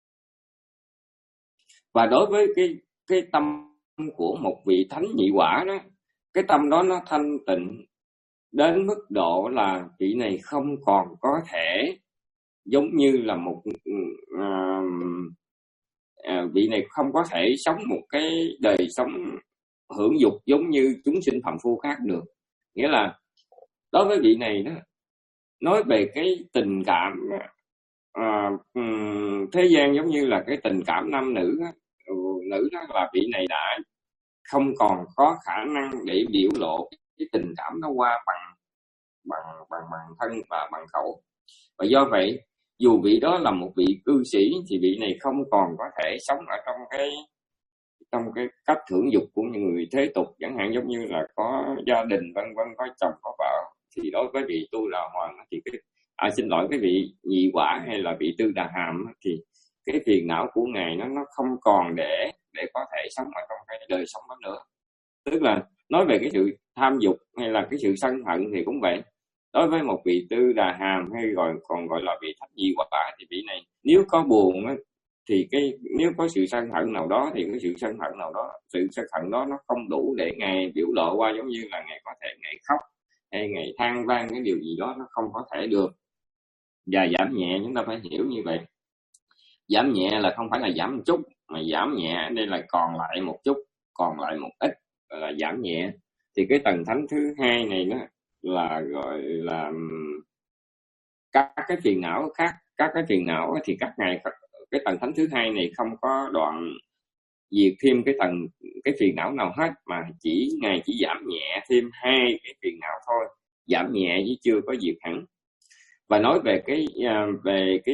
Và đối với cái cái tâm của một vị thánh nhị quả đó, cái tâm đó nó thanh tịnh đến mức độ là vị này không còn có thể giống như là một uh, uh, vị này không có thể sống một cái đời sống hưởng dục giống như chúng sinh phàm phu khác được. Nghĩa là đối với vị này đó, nói về cái tình cảm uh, um, thế gian giống như là cái tình cảm nam nữ đó, nữ đó là vị này đã không còn có khả năng để biểu lộ cái tình cảm nó qua bằng bằng bằng bằng thân và bằng khẩu. Và do vậy dù vị đó là một vị cư sĩ thì vị này không còn có thể sống ở trong cái trong cái cách hưởng dục của những người thế tục, chẳng hạn giống như là có gia đình vân vân, có chồng có vợ. Thì đối với vị Tu Đà Hoàng thì cái à, xin lỗi cái vị nhị quả hay là vị Tư Đà Hàm thì cái phiền não của ngài nó nó không còn để để có thể sống ở trong cái đời sống đó nữa. Tức là nói về cái sự tham dục hay là cái sự sân hận thì cũng vậy. Đối với một vị Tư Đà Hàm hay gọi còn gọi là vị thánh nhị quả thì vị này nếu có buồn thì cái nếu có sự sân hận nào đó thì cái sự sân hận nào đó sự sân hận đó nó không đủ để Ngài biểu lộ qua, giống như là Ngài có thể Ngài khóc hay Ngài than van cái điều gì đó, nó không có thể được. Và giảm nhẹ chúng ta phải hiểu như vậy. Giảm nhẹ là không phải là giảm một chút, mà giảm nhẹ đây là còn lại một chút, còn lại một ít, gọi là giảm nhẹ. Thì cái tầng thánh thứ hai này đó là gọi là các cái phiền não khác, các cái phiền não thì các ngài, cái tầng thánh thứ hai này không có đoạn diệt thêm cái tầng cái phiền não nào hết, mà chỉ ngài chỉ giảm nhẹ thêm hai cái phiền não thôi, giảm nhẹ chứ chưa có diệt hẳn. Và nói về cái về cái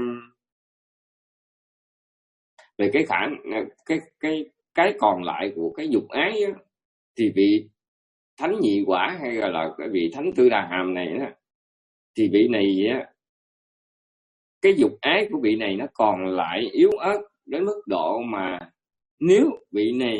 về cái khả cái cái cái còn lại của cái dục ái á, thì vị thánh nhị quả hay là cái vị thánh Tư Đà Hàm này đó, thì vị này á, cái dục ái của vị này nó còn lại yếu ớt đến mức độ mà nếu vị này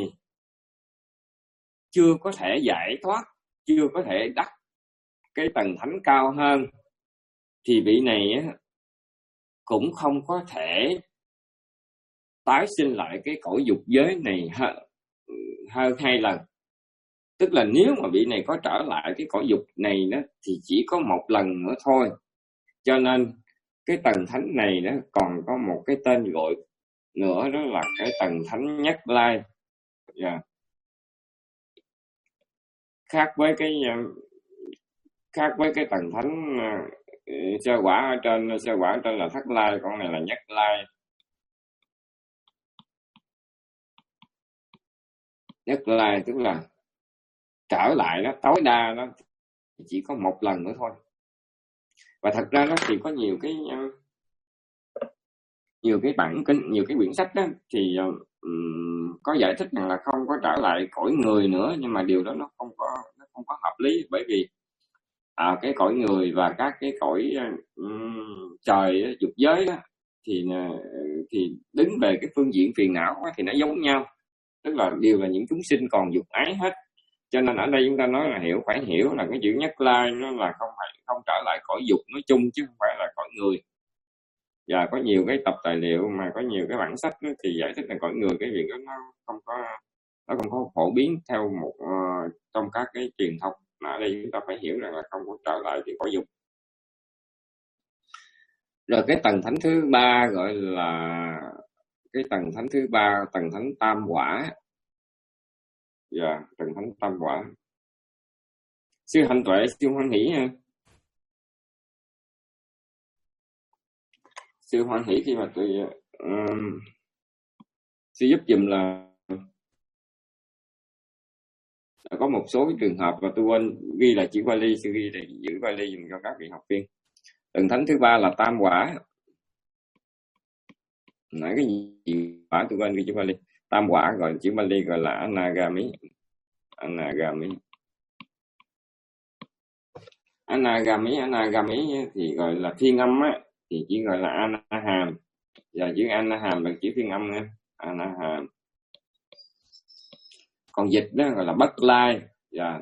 chưa có thể giải thoát, chưa có thể đắc cái tầng thánh cao hơn, thì vị này á, cũng không có thể tái sinh lại cái cõi dục giới này hơn hai lần. Tức là nếu mà vị này có trở lại cái cõi dục này đó thì chỉ có một lần nữa thôi. Cho nên cái tầng thánh này đó còn có một cái tên gọi nữa, đó là cái tầng thánh Nhất Lai. Yeah. Khác với cái khác với cái tầng thánh uh, sơ quả ở trên, sơ quả ở trên là Thất Lai, con này là Nhất Lai. Nhất Lai tức là trở lại đó, tối đa đó chỉ có một lần nữa thôi. Và thật ra nó thì có nhiều cái nhiều cái bản kinh, nhiều cái quyển sách đó thì um, có giải thích rằng là không có trở lại cõi người nữa, nhưng mà điều đó nó không có nó không có hợp lý, bởi vì à, cái cõi người và các cái cõi um, trời dục giới đó, thì thì đứng về cái phương diện phiền não đó, thì nó giống nhau, tức là đều là những chúng sinh còn dục ái hết. Cho nên ở đây chúng ta nói là hiểu, phải hiểu là cái chữ Nhất Lai nó là không phải không trở lại cõi dục nói chung, chứ không phải là cõi người. Và có nhiều cái tập tài liệu mà có nhiều cái bản sách đó, thì giải thích là cõi người, cái việc đó nó không có nó không có phổ biến theo một uh, trong các cái truyền thông. Mà ở đây chúng ta phải hiểu rằng là không có trở lại cái cõi dục. Rồi cái tầng thánh thứ ba gọi là cái tầng thánh thứ ba, tầng thánh tam quả. Dạ, yeah, tầng thánh tam quả. Sư Hạnh Tuệ, sư Hoan Hỷ ha. Sư Hoan Hỷ khi mà tôi um, sư giúp dùm là có một số cái trường hợp mà tôi quên ghi là chữ Bali, sư ghi để giữ Bali dùm cho các vị học viên. Tầng thánh thứ ba là tam quả. Nãy cái gì quả tôi quên ghi chữ Bali. Tam quả gọi chữ Bali gọi là Anagami. Anagami. Anagami, Anagami thì gọi là phiên âm á, thì chỉ gọi là Anaham. Và chữ Anaham là chữ phiên âm nha. Anaham. Còn dịch đó gọi là Bất Lai. Dạ.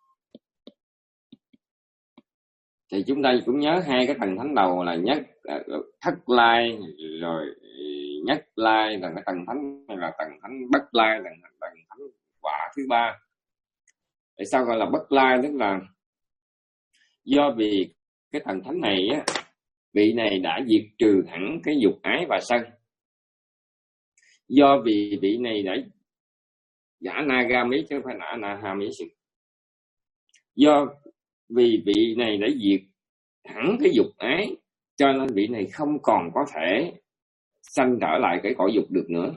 Thì chúng ta cũng nhớ hai cái tầng thánh đầu là Nhất Thất Lai, rồi Nhất Lai là cái tầng thánh, hay là tầng thánh Bất Lai là tầng thánh quả thứ ba. Tại sao gọi là Bất Lai? Tức là do vì cái tầng thánh này á, vị này đã diệt trừ hẳn cái dục ái và sân. Do vì vị này đã giả Nagami chứ không phải là Anahami. Do vì vị này đã diệt hẳn cái dục ái, cho nên vị này không còn có thể sanh trở lại cái cõi dục được nữa.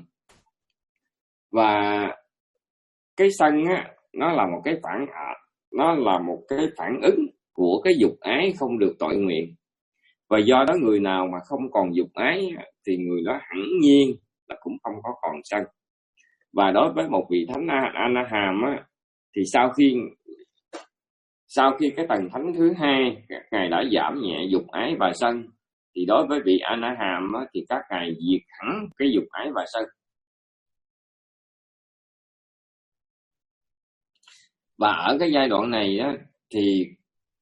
Và cái sân á, nó là một cái phản nó là một cái phản ứng của cái dục ái không được tội nguyện. Và do đó người nào mà không còn dục ái thì người đó hẳn nhiên là cũng không có còn sân. Và đối với một vị thánh Anaham á, thì sau khi sau khi cái tầng thánh thứ hai các ngài đã giảm nhẹ dục ái và sân, thì đối với vị Anaham á, thì các ngài diệt hẳn cái dục ái và sân. Và ở cái giai đoạn này á, thì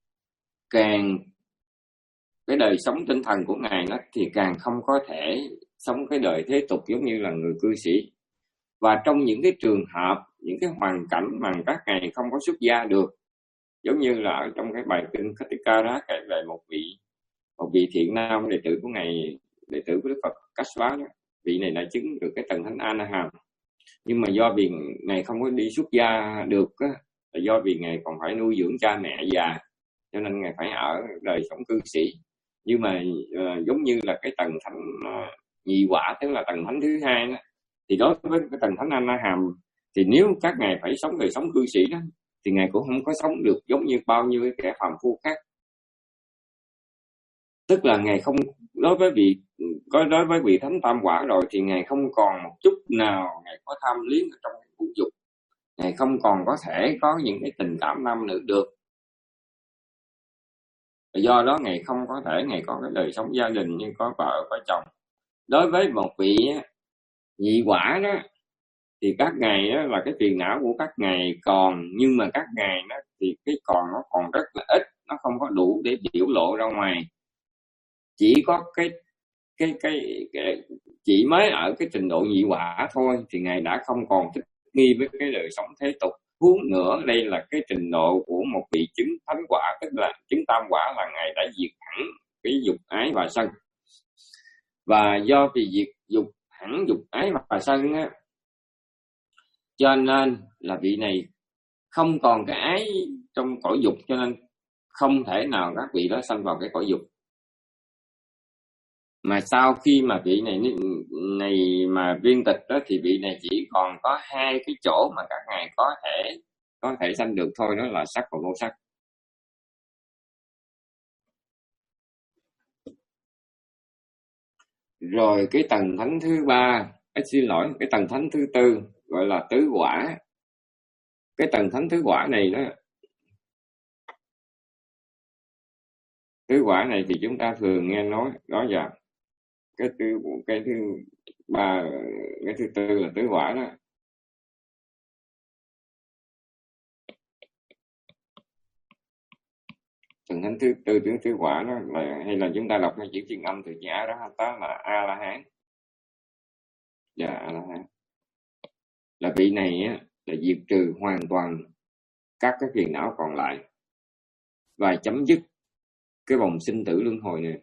càng cái đời sống tinh thần của ngài nó thì càng không có thể sống cái đời thế tục giống như là người cư sĩ. Và trong những cái trường hợp, những cái hoàn cảnh mà các ngài không có xuất gia được, giống như là ở trong cái bài kinh Khattika đó kể về một vị một vị thiện nam đệ tử của ngài, đệ tử của Đức Phật Kassapa đó, vị này đã chứng được cái tầng thánh A-la-hàm, nhưng mà do vì ngài không có đi xuất gia được á, là do vì ngài còn phải nuôi dưỡng cha mẹ già, cho nên ngài phải ở đời sống cư sĩ. Nhưng mà uh, giống như là cái tầng thánh uh, nhị quả, tức là tầng thánh thứ hai đó, thì đối với cái tầng thánh A-la-hàm thì nếu các ngài phải sống đời sống cư sĩ đó, thì ngài cũng không có sống được giống như bao nhiêu cái kẻ phàm phu khác. Tức là ngài không, đối với vị có đối với vị thánh tam quả rồi thì ngài không còn một chút nào ngài có tham luyến ở trong cái ngũ dục, ngài không còn có thể có những cái tình cảm nam nữ được. Do đó ngài không có thể ngài có cái đời sống gia đình như có vợ có chồng. Đối với một vị nhị quả đó thì các ngài đó là cái phiền não của các ngài còn, nhưng mà các ngài đó thì cái còn nó còn rất là ít, nó không có đủ để biểu lộ ra ngoài. Chỉ có cái cái cái, cái chỉ mới ở cái trình độ nhị quả thôi thì ngài đã không còn thích nghi với cái đời sống thế tục. Huống nữa đây là cái trình độ của một vị chứng thánh quả, tức là chứng tam quả, là ngài đã diệt hẳn cái dục ái và sân. Và do vì diệt dục hẳn dục ái và sân á, cho nên là vị này không còn cái ái trong cõi dục, cho nên không thể nào các vị đó sanh vào cái cõi dục. Mà sau khi mà vị này này mà viên tịch đó thì vị này chỉ còn có hai cái chỗ mà các ngài có thể có thể sanh được thôi, đó là sắc và vô sắc. Rồi cái tầng thánh thứ ba, à, xin lỗi, cái tầng thánh thứ tư gọi là tứ quả. Cái tầng thánh tứ quả này đó, tứ quả này thì chúng ta thường nghe nói đó là cái thứ cái thứ ba, cái thứ tư là tứ quả đó. Tầng thánh thứ tư thứ tứ quả đó là, hay là chúng ta đọc cái chữ truyền âm từ chữ A đó đó là A La Hán. Dạ, A La Hán là vị này á, là diệt trừ hoàn toàn các cái phiền não còn lại và chấm dứt cái vòng sinh tử luân hồi này.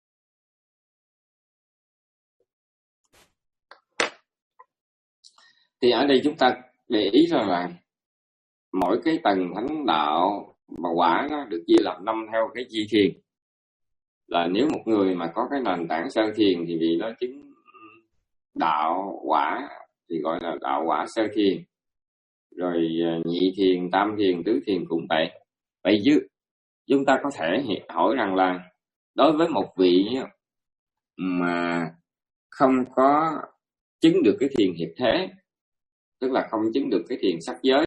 Thì ở đây chúng ta để ý ra là mỗi cái tầng thánh đạo mà quả nó được chia làm năm theo cái chi thiền. Là nếu một người mà có cái nền tảng sơ thiền thì vì đó chứng đạo quả thì gọi là đạo quả sơ thiền. Rồi nhị thiền, tam thiền, tứ thiền cũng vậy. Vậy chứ chúng ta có thể hỏi rằng là đối với một vị mà không có chứng được cái thiền hiệp thế, tức là không chứng được cái thiền sắc giới,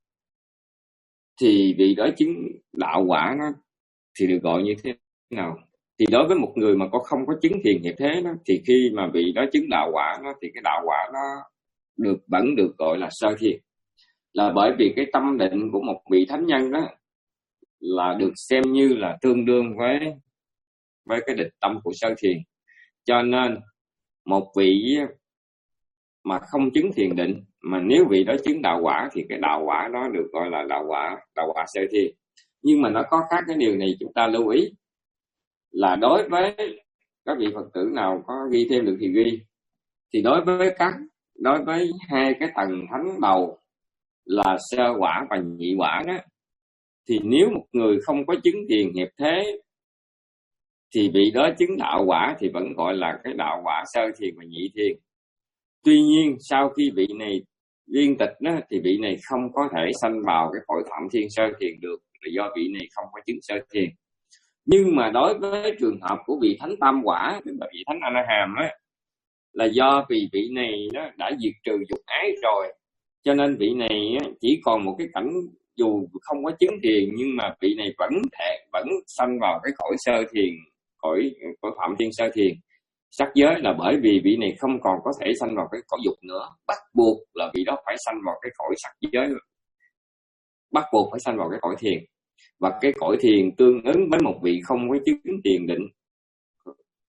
thì vị đó chứng đạo quả nó thì được gọi như thế nào? Thì đối với một người mà có không có chứng thiền hiệp thế đó, thì khi mà vị đó chứng đạo quả nó thì cái đạo quả nó được vẫn được gọi là sơ thiền. Là bởi vì cái tâm định của một vị thánh nhân đó là được xem như là tương đương với với cái định tâm của sơ thiền. Cho nên một vị mà không chứng thiền định, mà nếu vị đó chứng đạo quả thì cái đạo quả đó được gọi là đạo quả đạo quả sơ thiền. Nhưng mà nó có khác cái điều này chúng ta lưu ý là đối với các vị Phật tử nào có ghi thêm được thì ghi. Thì đối với các đối với hai cái tầng thánh đầu là sơ quả và nhị quả đó, thì nếu một người không có chứng thiền hiệp thế thì vị đó chứng đạo quả thì vẫn gọi là cái đạo quả sơ thiền và nhị thiền. Tuy nhiên sau khi vị này viên tịch đó, thì vị này không có thể sanh vào cái cõi Phạm Thiên sơ thiền được, là do vị này không có chứng sơ thiền. Nhưng mà đối với trường hợp của vị thánh tam quả, tức là vị thánh A-la-hàm á, là do vì vị này nó đã diệt trừ dục ái rồi, cho nên vị này chỉ còn một cái cảnh, dù không có chứng thiền nhưng mà vị này vẫn thể vẫn sanh vào cái cõi sơ thiền, cõi cõi Phạm Thiên sơ thiền sắc giới, là bởi vì vị này không còn có thể sanh vào cái cõi dục nữa, bắt buộc là vị đó phải sanh vào cái cõi sắc giới, bắt buộc phải sanh vào cái cõi thiền. Và cái cõi thiền tương ứng với một vị không có chứng thiền định,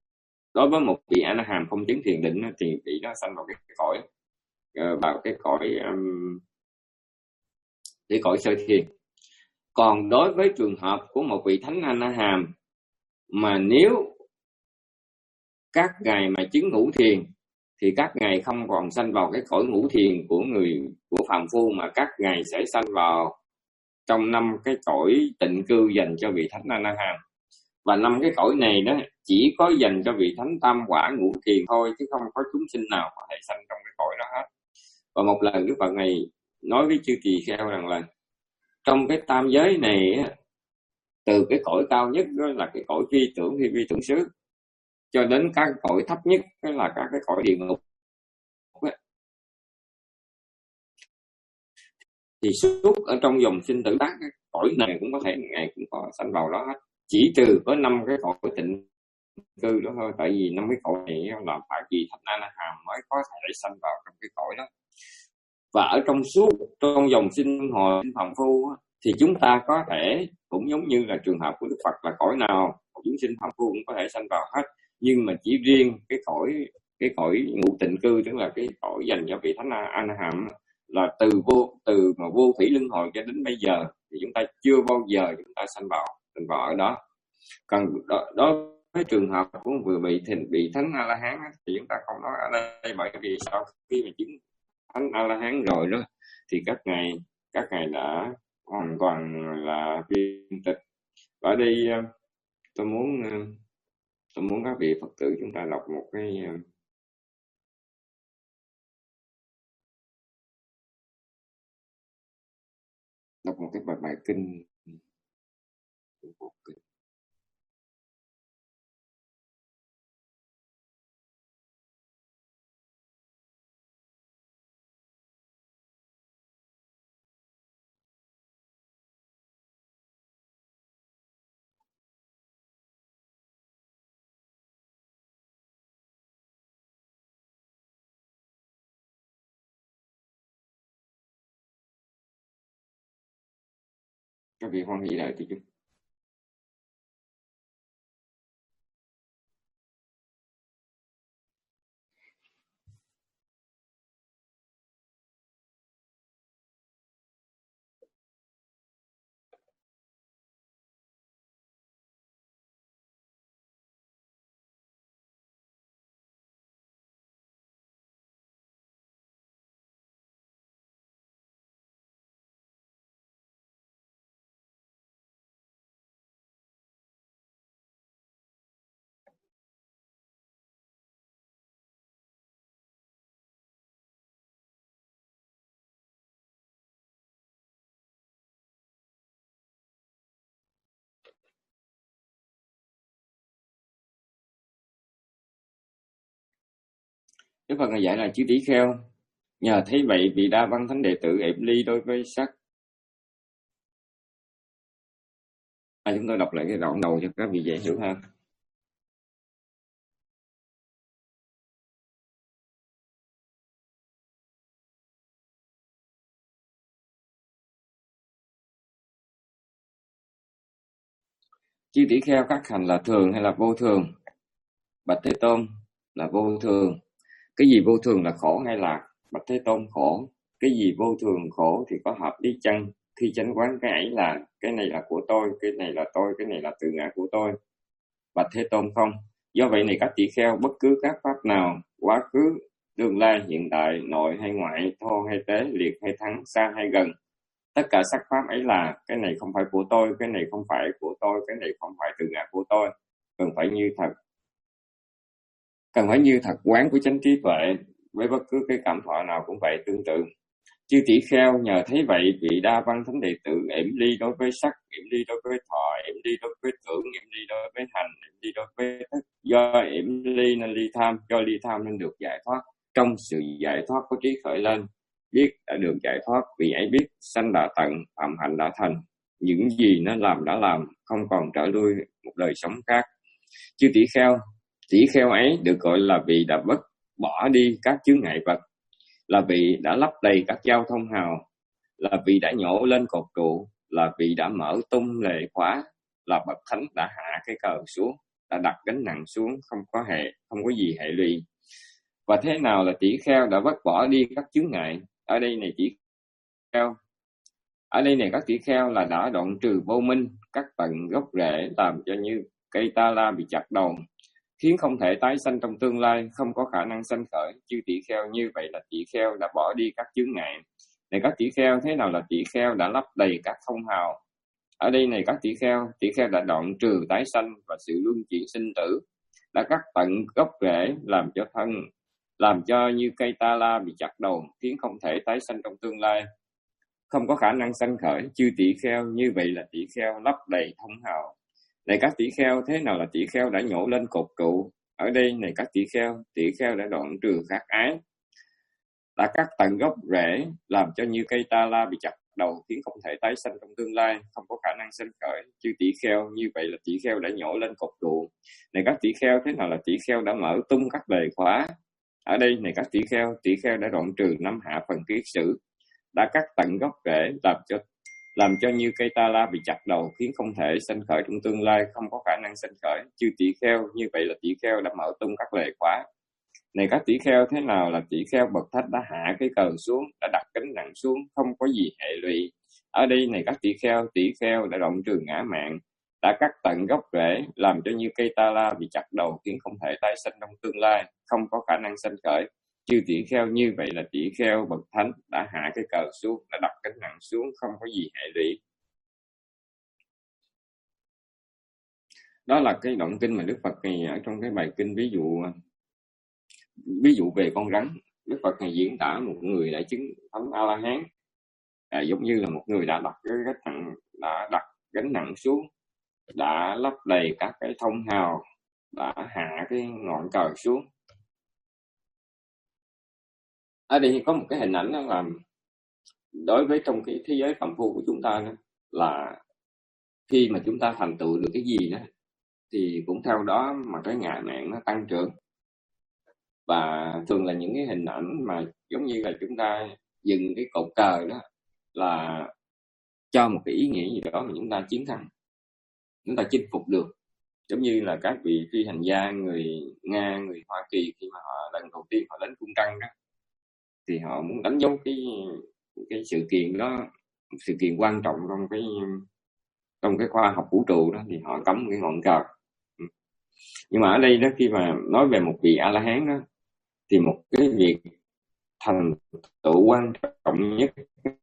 đối với một vị A La Hàm không chứng thiền định thì vị đó sanh vào cái cõi vào cái cõi um, cái cõi sơ thiền. Còn đối với trường hợp của một vị thánh A La Hàm mà nếu các ngài mà chứng ngũ thiền thì các ngài không còn sanh vào cái cõi ngũ thiền của người của phàm phu, mà các ngài sẽ sanh vào trong năm cái cõi tịnh cư dành cho vị thánh A La Hàm. Và năm cái cõi này đó chỉ có dành cho vị thánh tam quả ngũ thiền thôi, chứ không có chúng sinh nào có thể sanh trong cái cõi đó hết. Và một lần Đức Phật này nói với chư tỳ kheo rằng là trong cái tam giới này, từ cái cõi cao nhất đó là cái cõi phi tưởng phi vi tưởng xứ, cho đến các cõi thấp nhất đó là các cái cõi địa ngục, thì suốt ở trong dòng sinh tử tác, cõi này cũng có thể ngày cũng có sanh vào đó hết, chỉ trừ có năm cái cõi tịnh cư đó thôi. Tại vì năm cái cõi này là phải vị thánh A La Hàm mới có thể sanh vào trong cái cõi đó. Và ở trong suốt trong dòng sinh hồi phàm phu thì chúng ta có thể cũng giống như là trường hợp của Đức Phật, là cõi nào chúng sinh phàm phu cũng có thể sanh vào hết, nhưng mà chỉ riêng cái cõi cái cõi ngũ tịnh cư, tức là cái cõi dành cho vị thánh A La Hàm, là từ vô từ mà vô thủy luân hồi cho đến bây giờ thì chúng ta chưa bao giờ chúng ta sanh vào sanh vào ở đó. Còn đó, đó với trường hợp của vừa bị thịnh bị thánh A La Hán thì chúng ta không nói ở đây, bởi vì sau khi mà chứng thánh A La Hán rồi đó thì các ngài các ngài đã hoàn toàn là viên tịch. Và ở đây tôi muốn tôi muốn các vị Phật tử chúng ta đọc một cái đọc một cái bài, bài kinh một kinh các vị hoan hỷ lại thì chúng Đức Phật ngài dạy là chư tỷ kheo, nhờ thấy vậy vị Đa Văn thánh đệ tử ệm ly đối với sắc. À, chúng tôi đọc lại cái đoạn đầu cho các vị dễ hiểu hơn. Chư tỷ kheo, các hành là thường hay là vô thường? Bạch Thế Tôn, là vô thường. Cái gì vô thường là khổ hay lạc? Bạch Thế Tôn, khổ. Cái gì vô thường khổ thì có hợp lý chăng? Khi chánh quán cái ấy là cái này là của tôi, cái này là tôi, cái này là tự ngã của tôi. Bạch Thế Tôn, không. Do vậy này các tỷ kheo, bất cứ các pháp nào, quá khứ, tương lai, hiện tại, nội hay ngoại, thô hay tế, liệt hay thắng, xa hay gần, tất cả sắc pháp ấy là cái này không phải của tôi, cái này không phải của tôi, cái này không phải tự ngã của tôi. Cần phải như thật cần phải như thật quán của chánh trí tuệ. Với bất cứ cái cảm thọ nào cũng vậy tương tự. Chư tỷ kheo, nhờ thấy vậy vị Đa Văn thánh đệ tử ệm ly đối với sắc, ệm ly đối với thọ, ệm ly đối với tưởng, ệm ly đối với hành, ệm ly đối với thức. Do ệm ly nên ly tham, do ly tham nên được giải thoát. Trong sự giải thoát có trí khởi lên, biết đã được giải thoát, vị ấy biết sanh đã tận, phạm hạnh đã thành, những gì nó làm đã làm, không còn trở lui một đời sống khác. Chư tỷ kheo, tỷ kheo ấy được gọi là vị đã vứt bỏ đi các chướng ngại vật, là vị đã lấp đầy các giao thông hào, là vị đã nhổ lên cột trụ, là vị đã mở tung lề khóa, là bậc thánh đã hạ cái cờ xuống. đã đặt gánh nặng xuống, không có hệ không có gì hệ lụy. Và thế nào là tỷ kheo đã vứt bỏ đi các chướng ngại? Ở đây này tỷ kheo ở đây này các tỷ kheo là đã đoạn trừ vô minh, các tận gốc rễ, làm cho như cây ta la bị chặt đầu, khiến không thể tái sanh trong tương lai, không có khả năng sanh khởi. Chư tỷ kheo, như vậy là tỷ kheo đã bỏ đi các chướng ngại. Này các tỷ kheo, thế nào là tỷ kheo đã lấp đầy các thông hào? Ở đây này các tỷ kheo, tỷ kheo đã đoạn trừ tái sanh và sự luân chuyển sinh tử, đã cắt tận gốc rễ, làm cho thân làm cho như cây ta la bị chặt đầu, khiến không thể tái sanh trong tương lai, không có khả năng sanh khởi. Chư tỷ kheo, như vậy là tỷ kheo lấp đầy thông hào. Này các tỷ kheo, thế nào là tỷ kheo đã nhổ lên cột trụ? Ở đây này các tỷ kheo, tỷ kheo đã đoạn trừ khát ái, đã cắt tận gốc rễ, làm cho như cây ta la bị chặt đầu, khiến không thể tái sanh trong tương lai, không có khả năng sanh khởi. Chư tỷ kheo, như vậy là tỷ kheo đã nhổ lên cột trụ. Này các tỷ kheo, thế nào là tỷ kheo đã mở tung các bề khóa? Ở đây này các tỷ kheo, tỷ kheo đã đoạn trừ năm hạ phần kiết sử, đã cắt tận gốc rễ, làm cho làm cho như cây ta la bị chặt đầu, khiến không thể sanh khởi trong tương lai, không có khả năng sanh khởi. Chư tỷ kheo, như vậy là tỷ kheo đã mở tung các lề khóa. Này các tỷ kheo, thế nào là tỷ kheo bậc thánh đã hạ cái cờ xuống, đã đặt gánh nặng xuống, không có gì hệ lụy? Ở đây này các tỷ kheo, tỷ kheo đã đoạn trừ ngã mạn, đã cắt tận gốc rễ, làm cho như cây ta la bị chặt đầu, khiến không thể tái sanh trong tương lai, không có khả năng sanh khởi. Chư tỷ kheo, như vậy là tỷ kheo bậc thánh đã hạ cái cờ xuống, đã đặt gánh nặng xuống, không có gì hệ lụy. Đó là cái đoạn kinh mà Đức Phật này ở trong cái bài kinh ví dụ ví dụ về con rắn. Đức Phật này diễn tả một người đã chứng thánh A La Hán, à, giống như là một người đã đặt cái gánh nặng đã đặt gánh nặng xuống, đã lấp đầy các cái thông hào, đã hạ cái ngọn cờ xuống. Ở đây có một cái hình ảnh đó là đối với trong cái thế giới phàm phu của chúng ta đó, là khi mà chúng ta thành tựu được cái gì đó thì cũng theo đó mà cái ngã mạn nó tăng trưởng. Và thường là những cái hình ảnh mà giống như là chúng ta dừng cái cột cờ đó là cho một cái ý nghĩa gì đó mà chúng ta chiến thắng, chúng ta chinh phục được. Giống như là các vị phi hành gia người Nga, người Hoa Kỳ, khi mà họ lần đầu tiên họ đến cung trăng đó, thì họ muốn đánh dấu cái cái sự kiện đó, sự kiện quan trọng trong cái trong cái khoa học vũ trụ đó, thì họ cắm cái ngọn cờ. Nhưng mà ở đây đó, khi mà nói về một vị A La Hán đó, thì một cái việc thành tựu quan trọng nhất,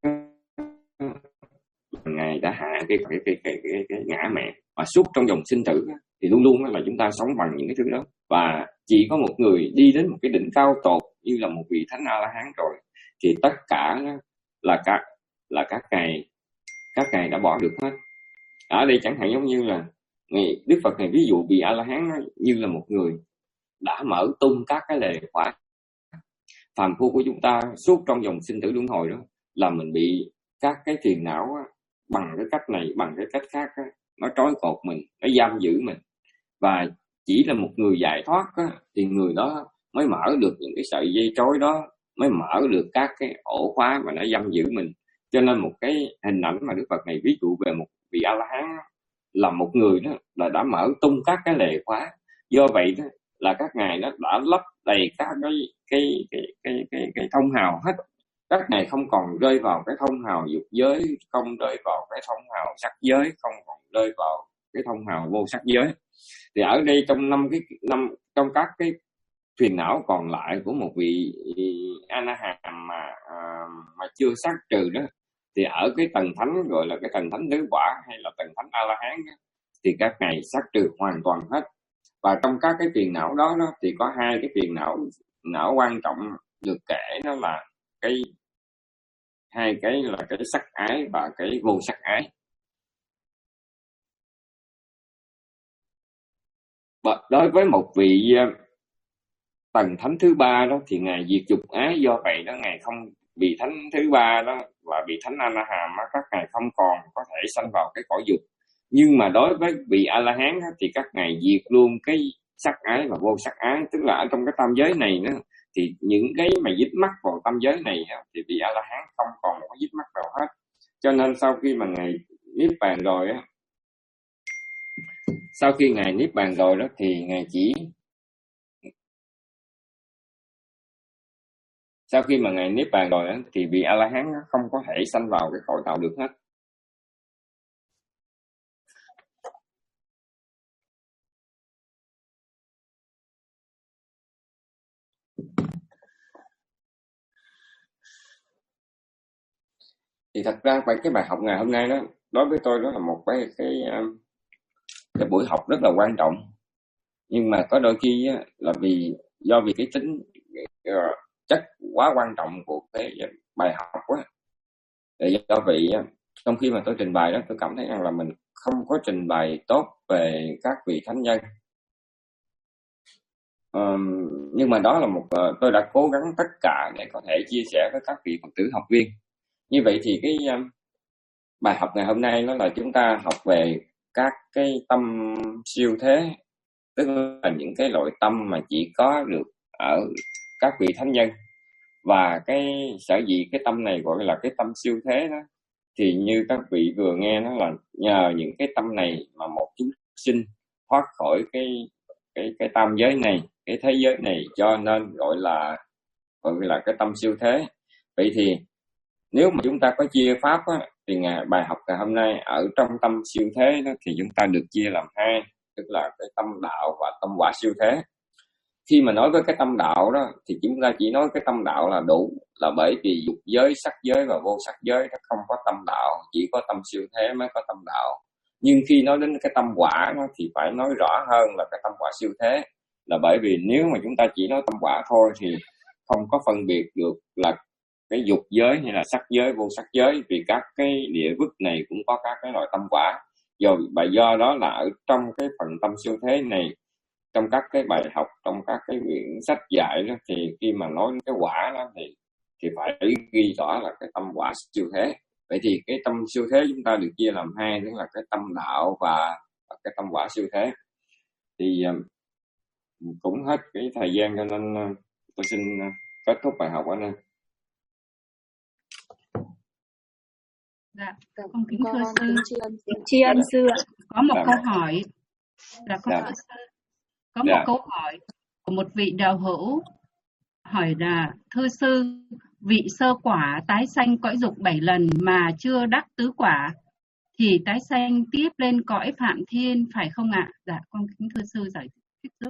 ngài đã hạ cái cái cái cái cái, cái ngã mạn, và suốt trong dòng sinh tử thì luôn luôn là chúng ta sống bằng những cái thứ đó. Và chỉ có một người đi đến một cái đỉnh cao tột như là một vị thánh A La Hán rồi, thì tất cả là các là các ngài các ngài đã bỏ được hết. Ở đây chẳng hạn giống như là ngày Đức Phật này ví dụ vị A La Hán như là một người đã mở tung các cái lề khóa. Phàm phu của chúng ta suốt trong dòng sinh tử luân hồi đó là mình bị các cái phiền não bằng cái cách này bằng cái cách khác đó, nó trói cột mình, nó giam giữ mình. Và chỉ là một người giải thoát đó, thì người đó mới mở được những cái sợi dây trói đó, mới mở được các cái ổ khóa mà nó giam giữ mình. Cho nên một cái hình ảnh mà Đức Phật này ví dụ về một vị A La Hán là một người đó là đã mở tung các cái lề khóa. Do vậy đó là các ngài đó đã lấp đầy các cái cái cái cái cái, cái thông hào hết. Các ngài không còn rơi vào cái thông hào dục giới, không rơi vào cái thông hào sắc giới, không còn rơi vào cái thông hào vô sắc giới. Thì ở đây trong năm cái năm trong các cái phiền não còn lại của một vị A-na-hàm mà à, mà chưa sát trừ đó, thì ở cái tầng thánh gọi là cái tầng thánh tứ quả hay là tầng thánh A-la-hán đó, thì các ngài sát trừ hoàn toàn hết. Và trong các cái phiền não đó, đó thì có hai cái phiền não não quan trọng được kể, đó là cái hai cái là cái sắc ái và cái vô sắc ái. Và đối với một vị tầng thánh thứ ba đó thì ngài diệt dục ái, do vậy đó ngài không bị thánh thứ ba đó và bị thánh A-la-hàm đó, các ngài không còn có thể sanh vào cái cõi dục. Nhưng mà đối với vị A-la-hán thì các ngài diệt luôn cái sắc ái và vô sắc ái, tức là ở trong cái tam giới này đó, thì những cái mà dính mắc vào tam giới này thì vị A-la-hán không còn có dính mắc vào hết. Cho nên sau khi mà ngài niết bàn rồi á, sau khi ngài niết bàn rồi đó thì ngài chỉ sau khi mà ngài niết bàn rồi đó, thì vị A La Hán không có thể sanh vào cái cõi tạo được hết. Thì thật ra cái bài học ngày hôm nay đó, đối với tôi đó là một cái cái cái buổi học rất là quan trọng, nhưng mà có đôi khi á, là vì do vì cái tính uh, chất quá quan trọng của cái bài học á, để do vậy trong khi mà tôi trình bày đó, tôi cảm thấy rằng là mình không có trình bày tốt về các vị thánh nhân. Um, nhưng mà đó là một uh, tôi đã cố gắng tất cả để có thể chia sẻ với các vị Phật tử học viên. Như vậy thì cái um, bài học ngày hôm nay đó là chúng ta học về các cái tâm siêu thế, tức là những cái loại tâm mà chỉ có được ở các vị thánh nhân. Và cái sở dĩ cái tâm này gọi là cái tâm siêu thế đó, thì như các vị vừa nghe, nó là nhờ những cái tâm này mà một chúng sinh thoát khỏi cái cái cái tam giới này, cái thế giới này, cho nên gọi là gọi là cái tâm siêu thế. Vậy thì nếu mà chúng ta có chia pháp á, thì ngày bài học ngày hôm nay ở trong tâm siêu thế đó, thì chúng ta được chia làm hai, tức là cái tâm đạo và tâm quả siêu thế. Khi mà nói với cái tâm đạo đó thì chúng ta chỉ nói cái tâm đạo là đủ, là bởi vì dục giới, sắc giới và vô sắc giới nó không có tâm đạo, chỉ có tâm siêu thế mới có tâm đạo. Nhưng khi nói đến cái tâm quả đó, thì phải nói rõ hơn là cái tâm quả siêu thế, là bởi vì nếu mà chúng ta chỉ nói tâm quả thôi thì không có phân biệt được là cái dục giới hay là sắc giới, vô sắc giới, vì các cái địa vực này cũng có các cái loại tâm quả. Do bài do đó là ở trong cái phần tâm siêu thế này, trong các cái bài học, trong các cái quyển sách dạy đó, thì khi mà nói cái quả đó thì thì phải ghi rõ là cái tâm quả siêu thế. Vậy thì cái tâm siêu thế chúng ta được chia làm hai, tức là cái tâm đạo và, và cái tâm quả siêu thế. Thì cũng hết cái thời gian, cho nên tôi xin kết thúc bài học ở đây. Dạ, con kính thưa sư. Tri ân sư ạ. Có một Dạ. câu hỏi là con Dạ. thưa sư. Có Dạ. một câu hỏi của một vị đạo hữu hỏi là: thưa sư, vị sơ quả tái sanh cõi dục bảy lần mà chưa đắc tứ quả thì tái sanh tiếp lên cõi Phạm Thiên phải không ạ? Dạ, con kính thưa sư giải thích giúp.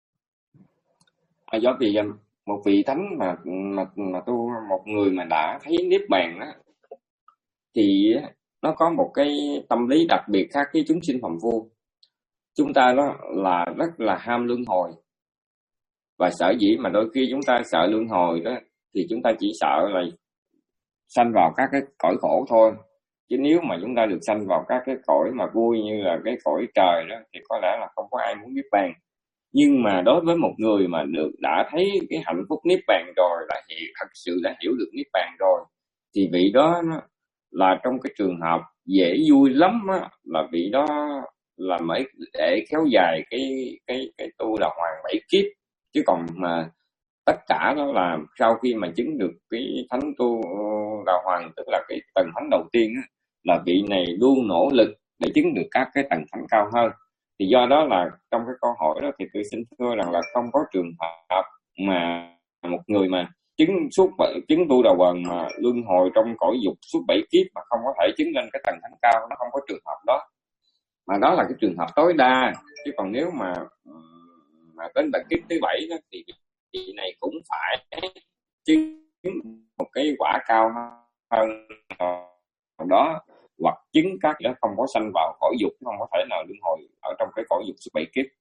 À, do vì một vị thánh mà mà mà tu, một người mà đã thấy niết bàn đó, thì nó có một cái tâm lý đặc biệt khác với chúng sinh phàm phu. Chúng ta đó là rất là ham luân hồi, và sở dĩ mà đôi khi chúng ta sợ luân hồi đó thì chúng ta chỉ sợ là sanh vào các cái cõi khổ thôi. Chứ nếu mà chúng ta được sanh vào các cái cõi mà vui như là cái cõi trời đó thì có lẽ là không có ai muốn niết bàn. Nhưng mà đối với một người mà được đã thấy cái hạnh phúc niết bàn rồi, đã hiểu, thật sự đã hiểu được niết bàn rồi, thì vị đó nó là trong cái trường hợp dễ vui lắm á, là vị đó là mới để kéo dài cái cái cái tu là hoàn bảy kiếp. Chứ còn mà tất cả đó là sau khi mà chứng được cái thánh tu đà hoàng, tức là cái tầng thánh đầu tiên á, là vị này luôn nỗ lực để chứng được các cái tầng thánh cao hơn. Thì do đó là trong cái câu hỏi đó thì tôi xin thưa rằng là không có trường hợp mà một người mà chứng suốt chứng tu đà hoàng mà luân hồi trong cõi dục suốt bảy kiếp mà không có thể chứng lên cái tầng thánh cao, nó không có trường hợp đó. Mà đó là cái trường hợp tối đa. Chứ còn nếu mà mà đến tầng kiếp thứ bảy đó thì vị này cũng phải chứng một cái quả cao hơn đó, hoặc chứng các đó không có sanh vào cõi dục, không có thể nào luân hồi ở trong cái cõi dục suốt bảy kiếp.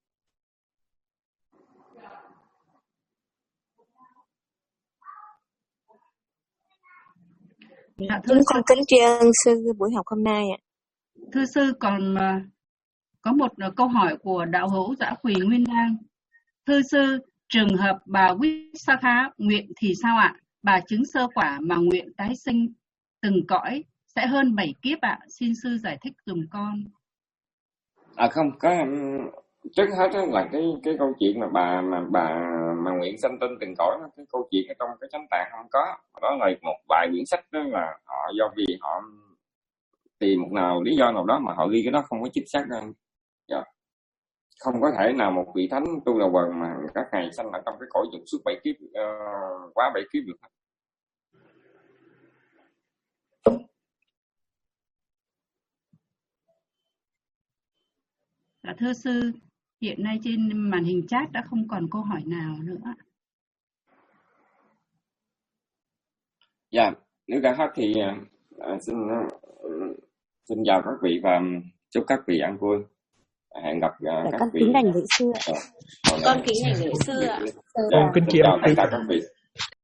Dạ, thưa Chúng sư, con kính tri ân sư buổi học hôm nay ạ. thưa sư, còn uh, có một uh, câu hỏi của đạo hữu Dã Quỳ Nguyên Đan. Thưa sư, trường hợp bà Vissakha nguyện thì sao ạ? Bà chứng sơ quả mà nguyện tái sinh từng cõi sẽ hơn bảy kiếp ạ. Xin sư giải thích dùm con. À không, có trước hết là cái cái câu chuyện mà bà mà bà mà nguyện sanh tinh từng cõi, cái câu chuyện ở trong cái chánh tạng không có. Đó là một vài quyển sách đó là họ do vì họ tìm một nào lý do nào đó mà họ ghi cái đó không có chính xác đâu. Dạ. không có thể nào một vị thánh tu là quần mà các ngài sanh ở trong cái cõi dục suốt bảy kiếp, uh, quá bảy kiếp được. Dạ, thưa sư, hiện nay trên màn hình chat đã không còn câu hỏi nào nữa. Dạ, nếu đã hết thì uh, xin uh, xin chào các vị và chúc các vị ăn vui. Hẹn gặp uh, Dạ, các con vị. kính đảnh lễ sư ạ. Ờ, Con kính đảnh lễ sư ạ. Dạ, Con kính xin chiêm chào tất thầy. cả các vị.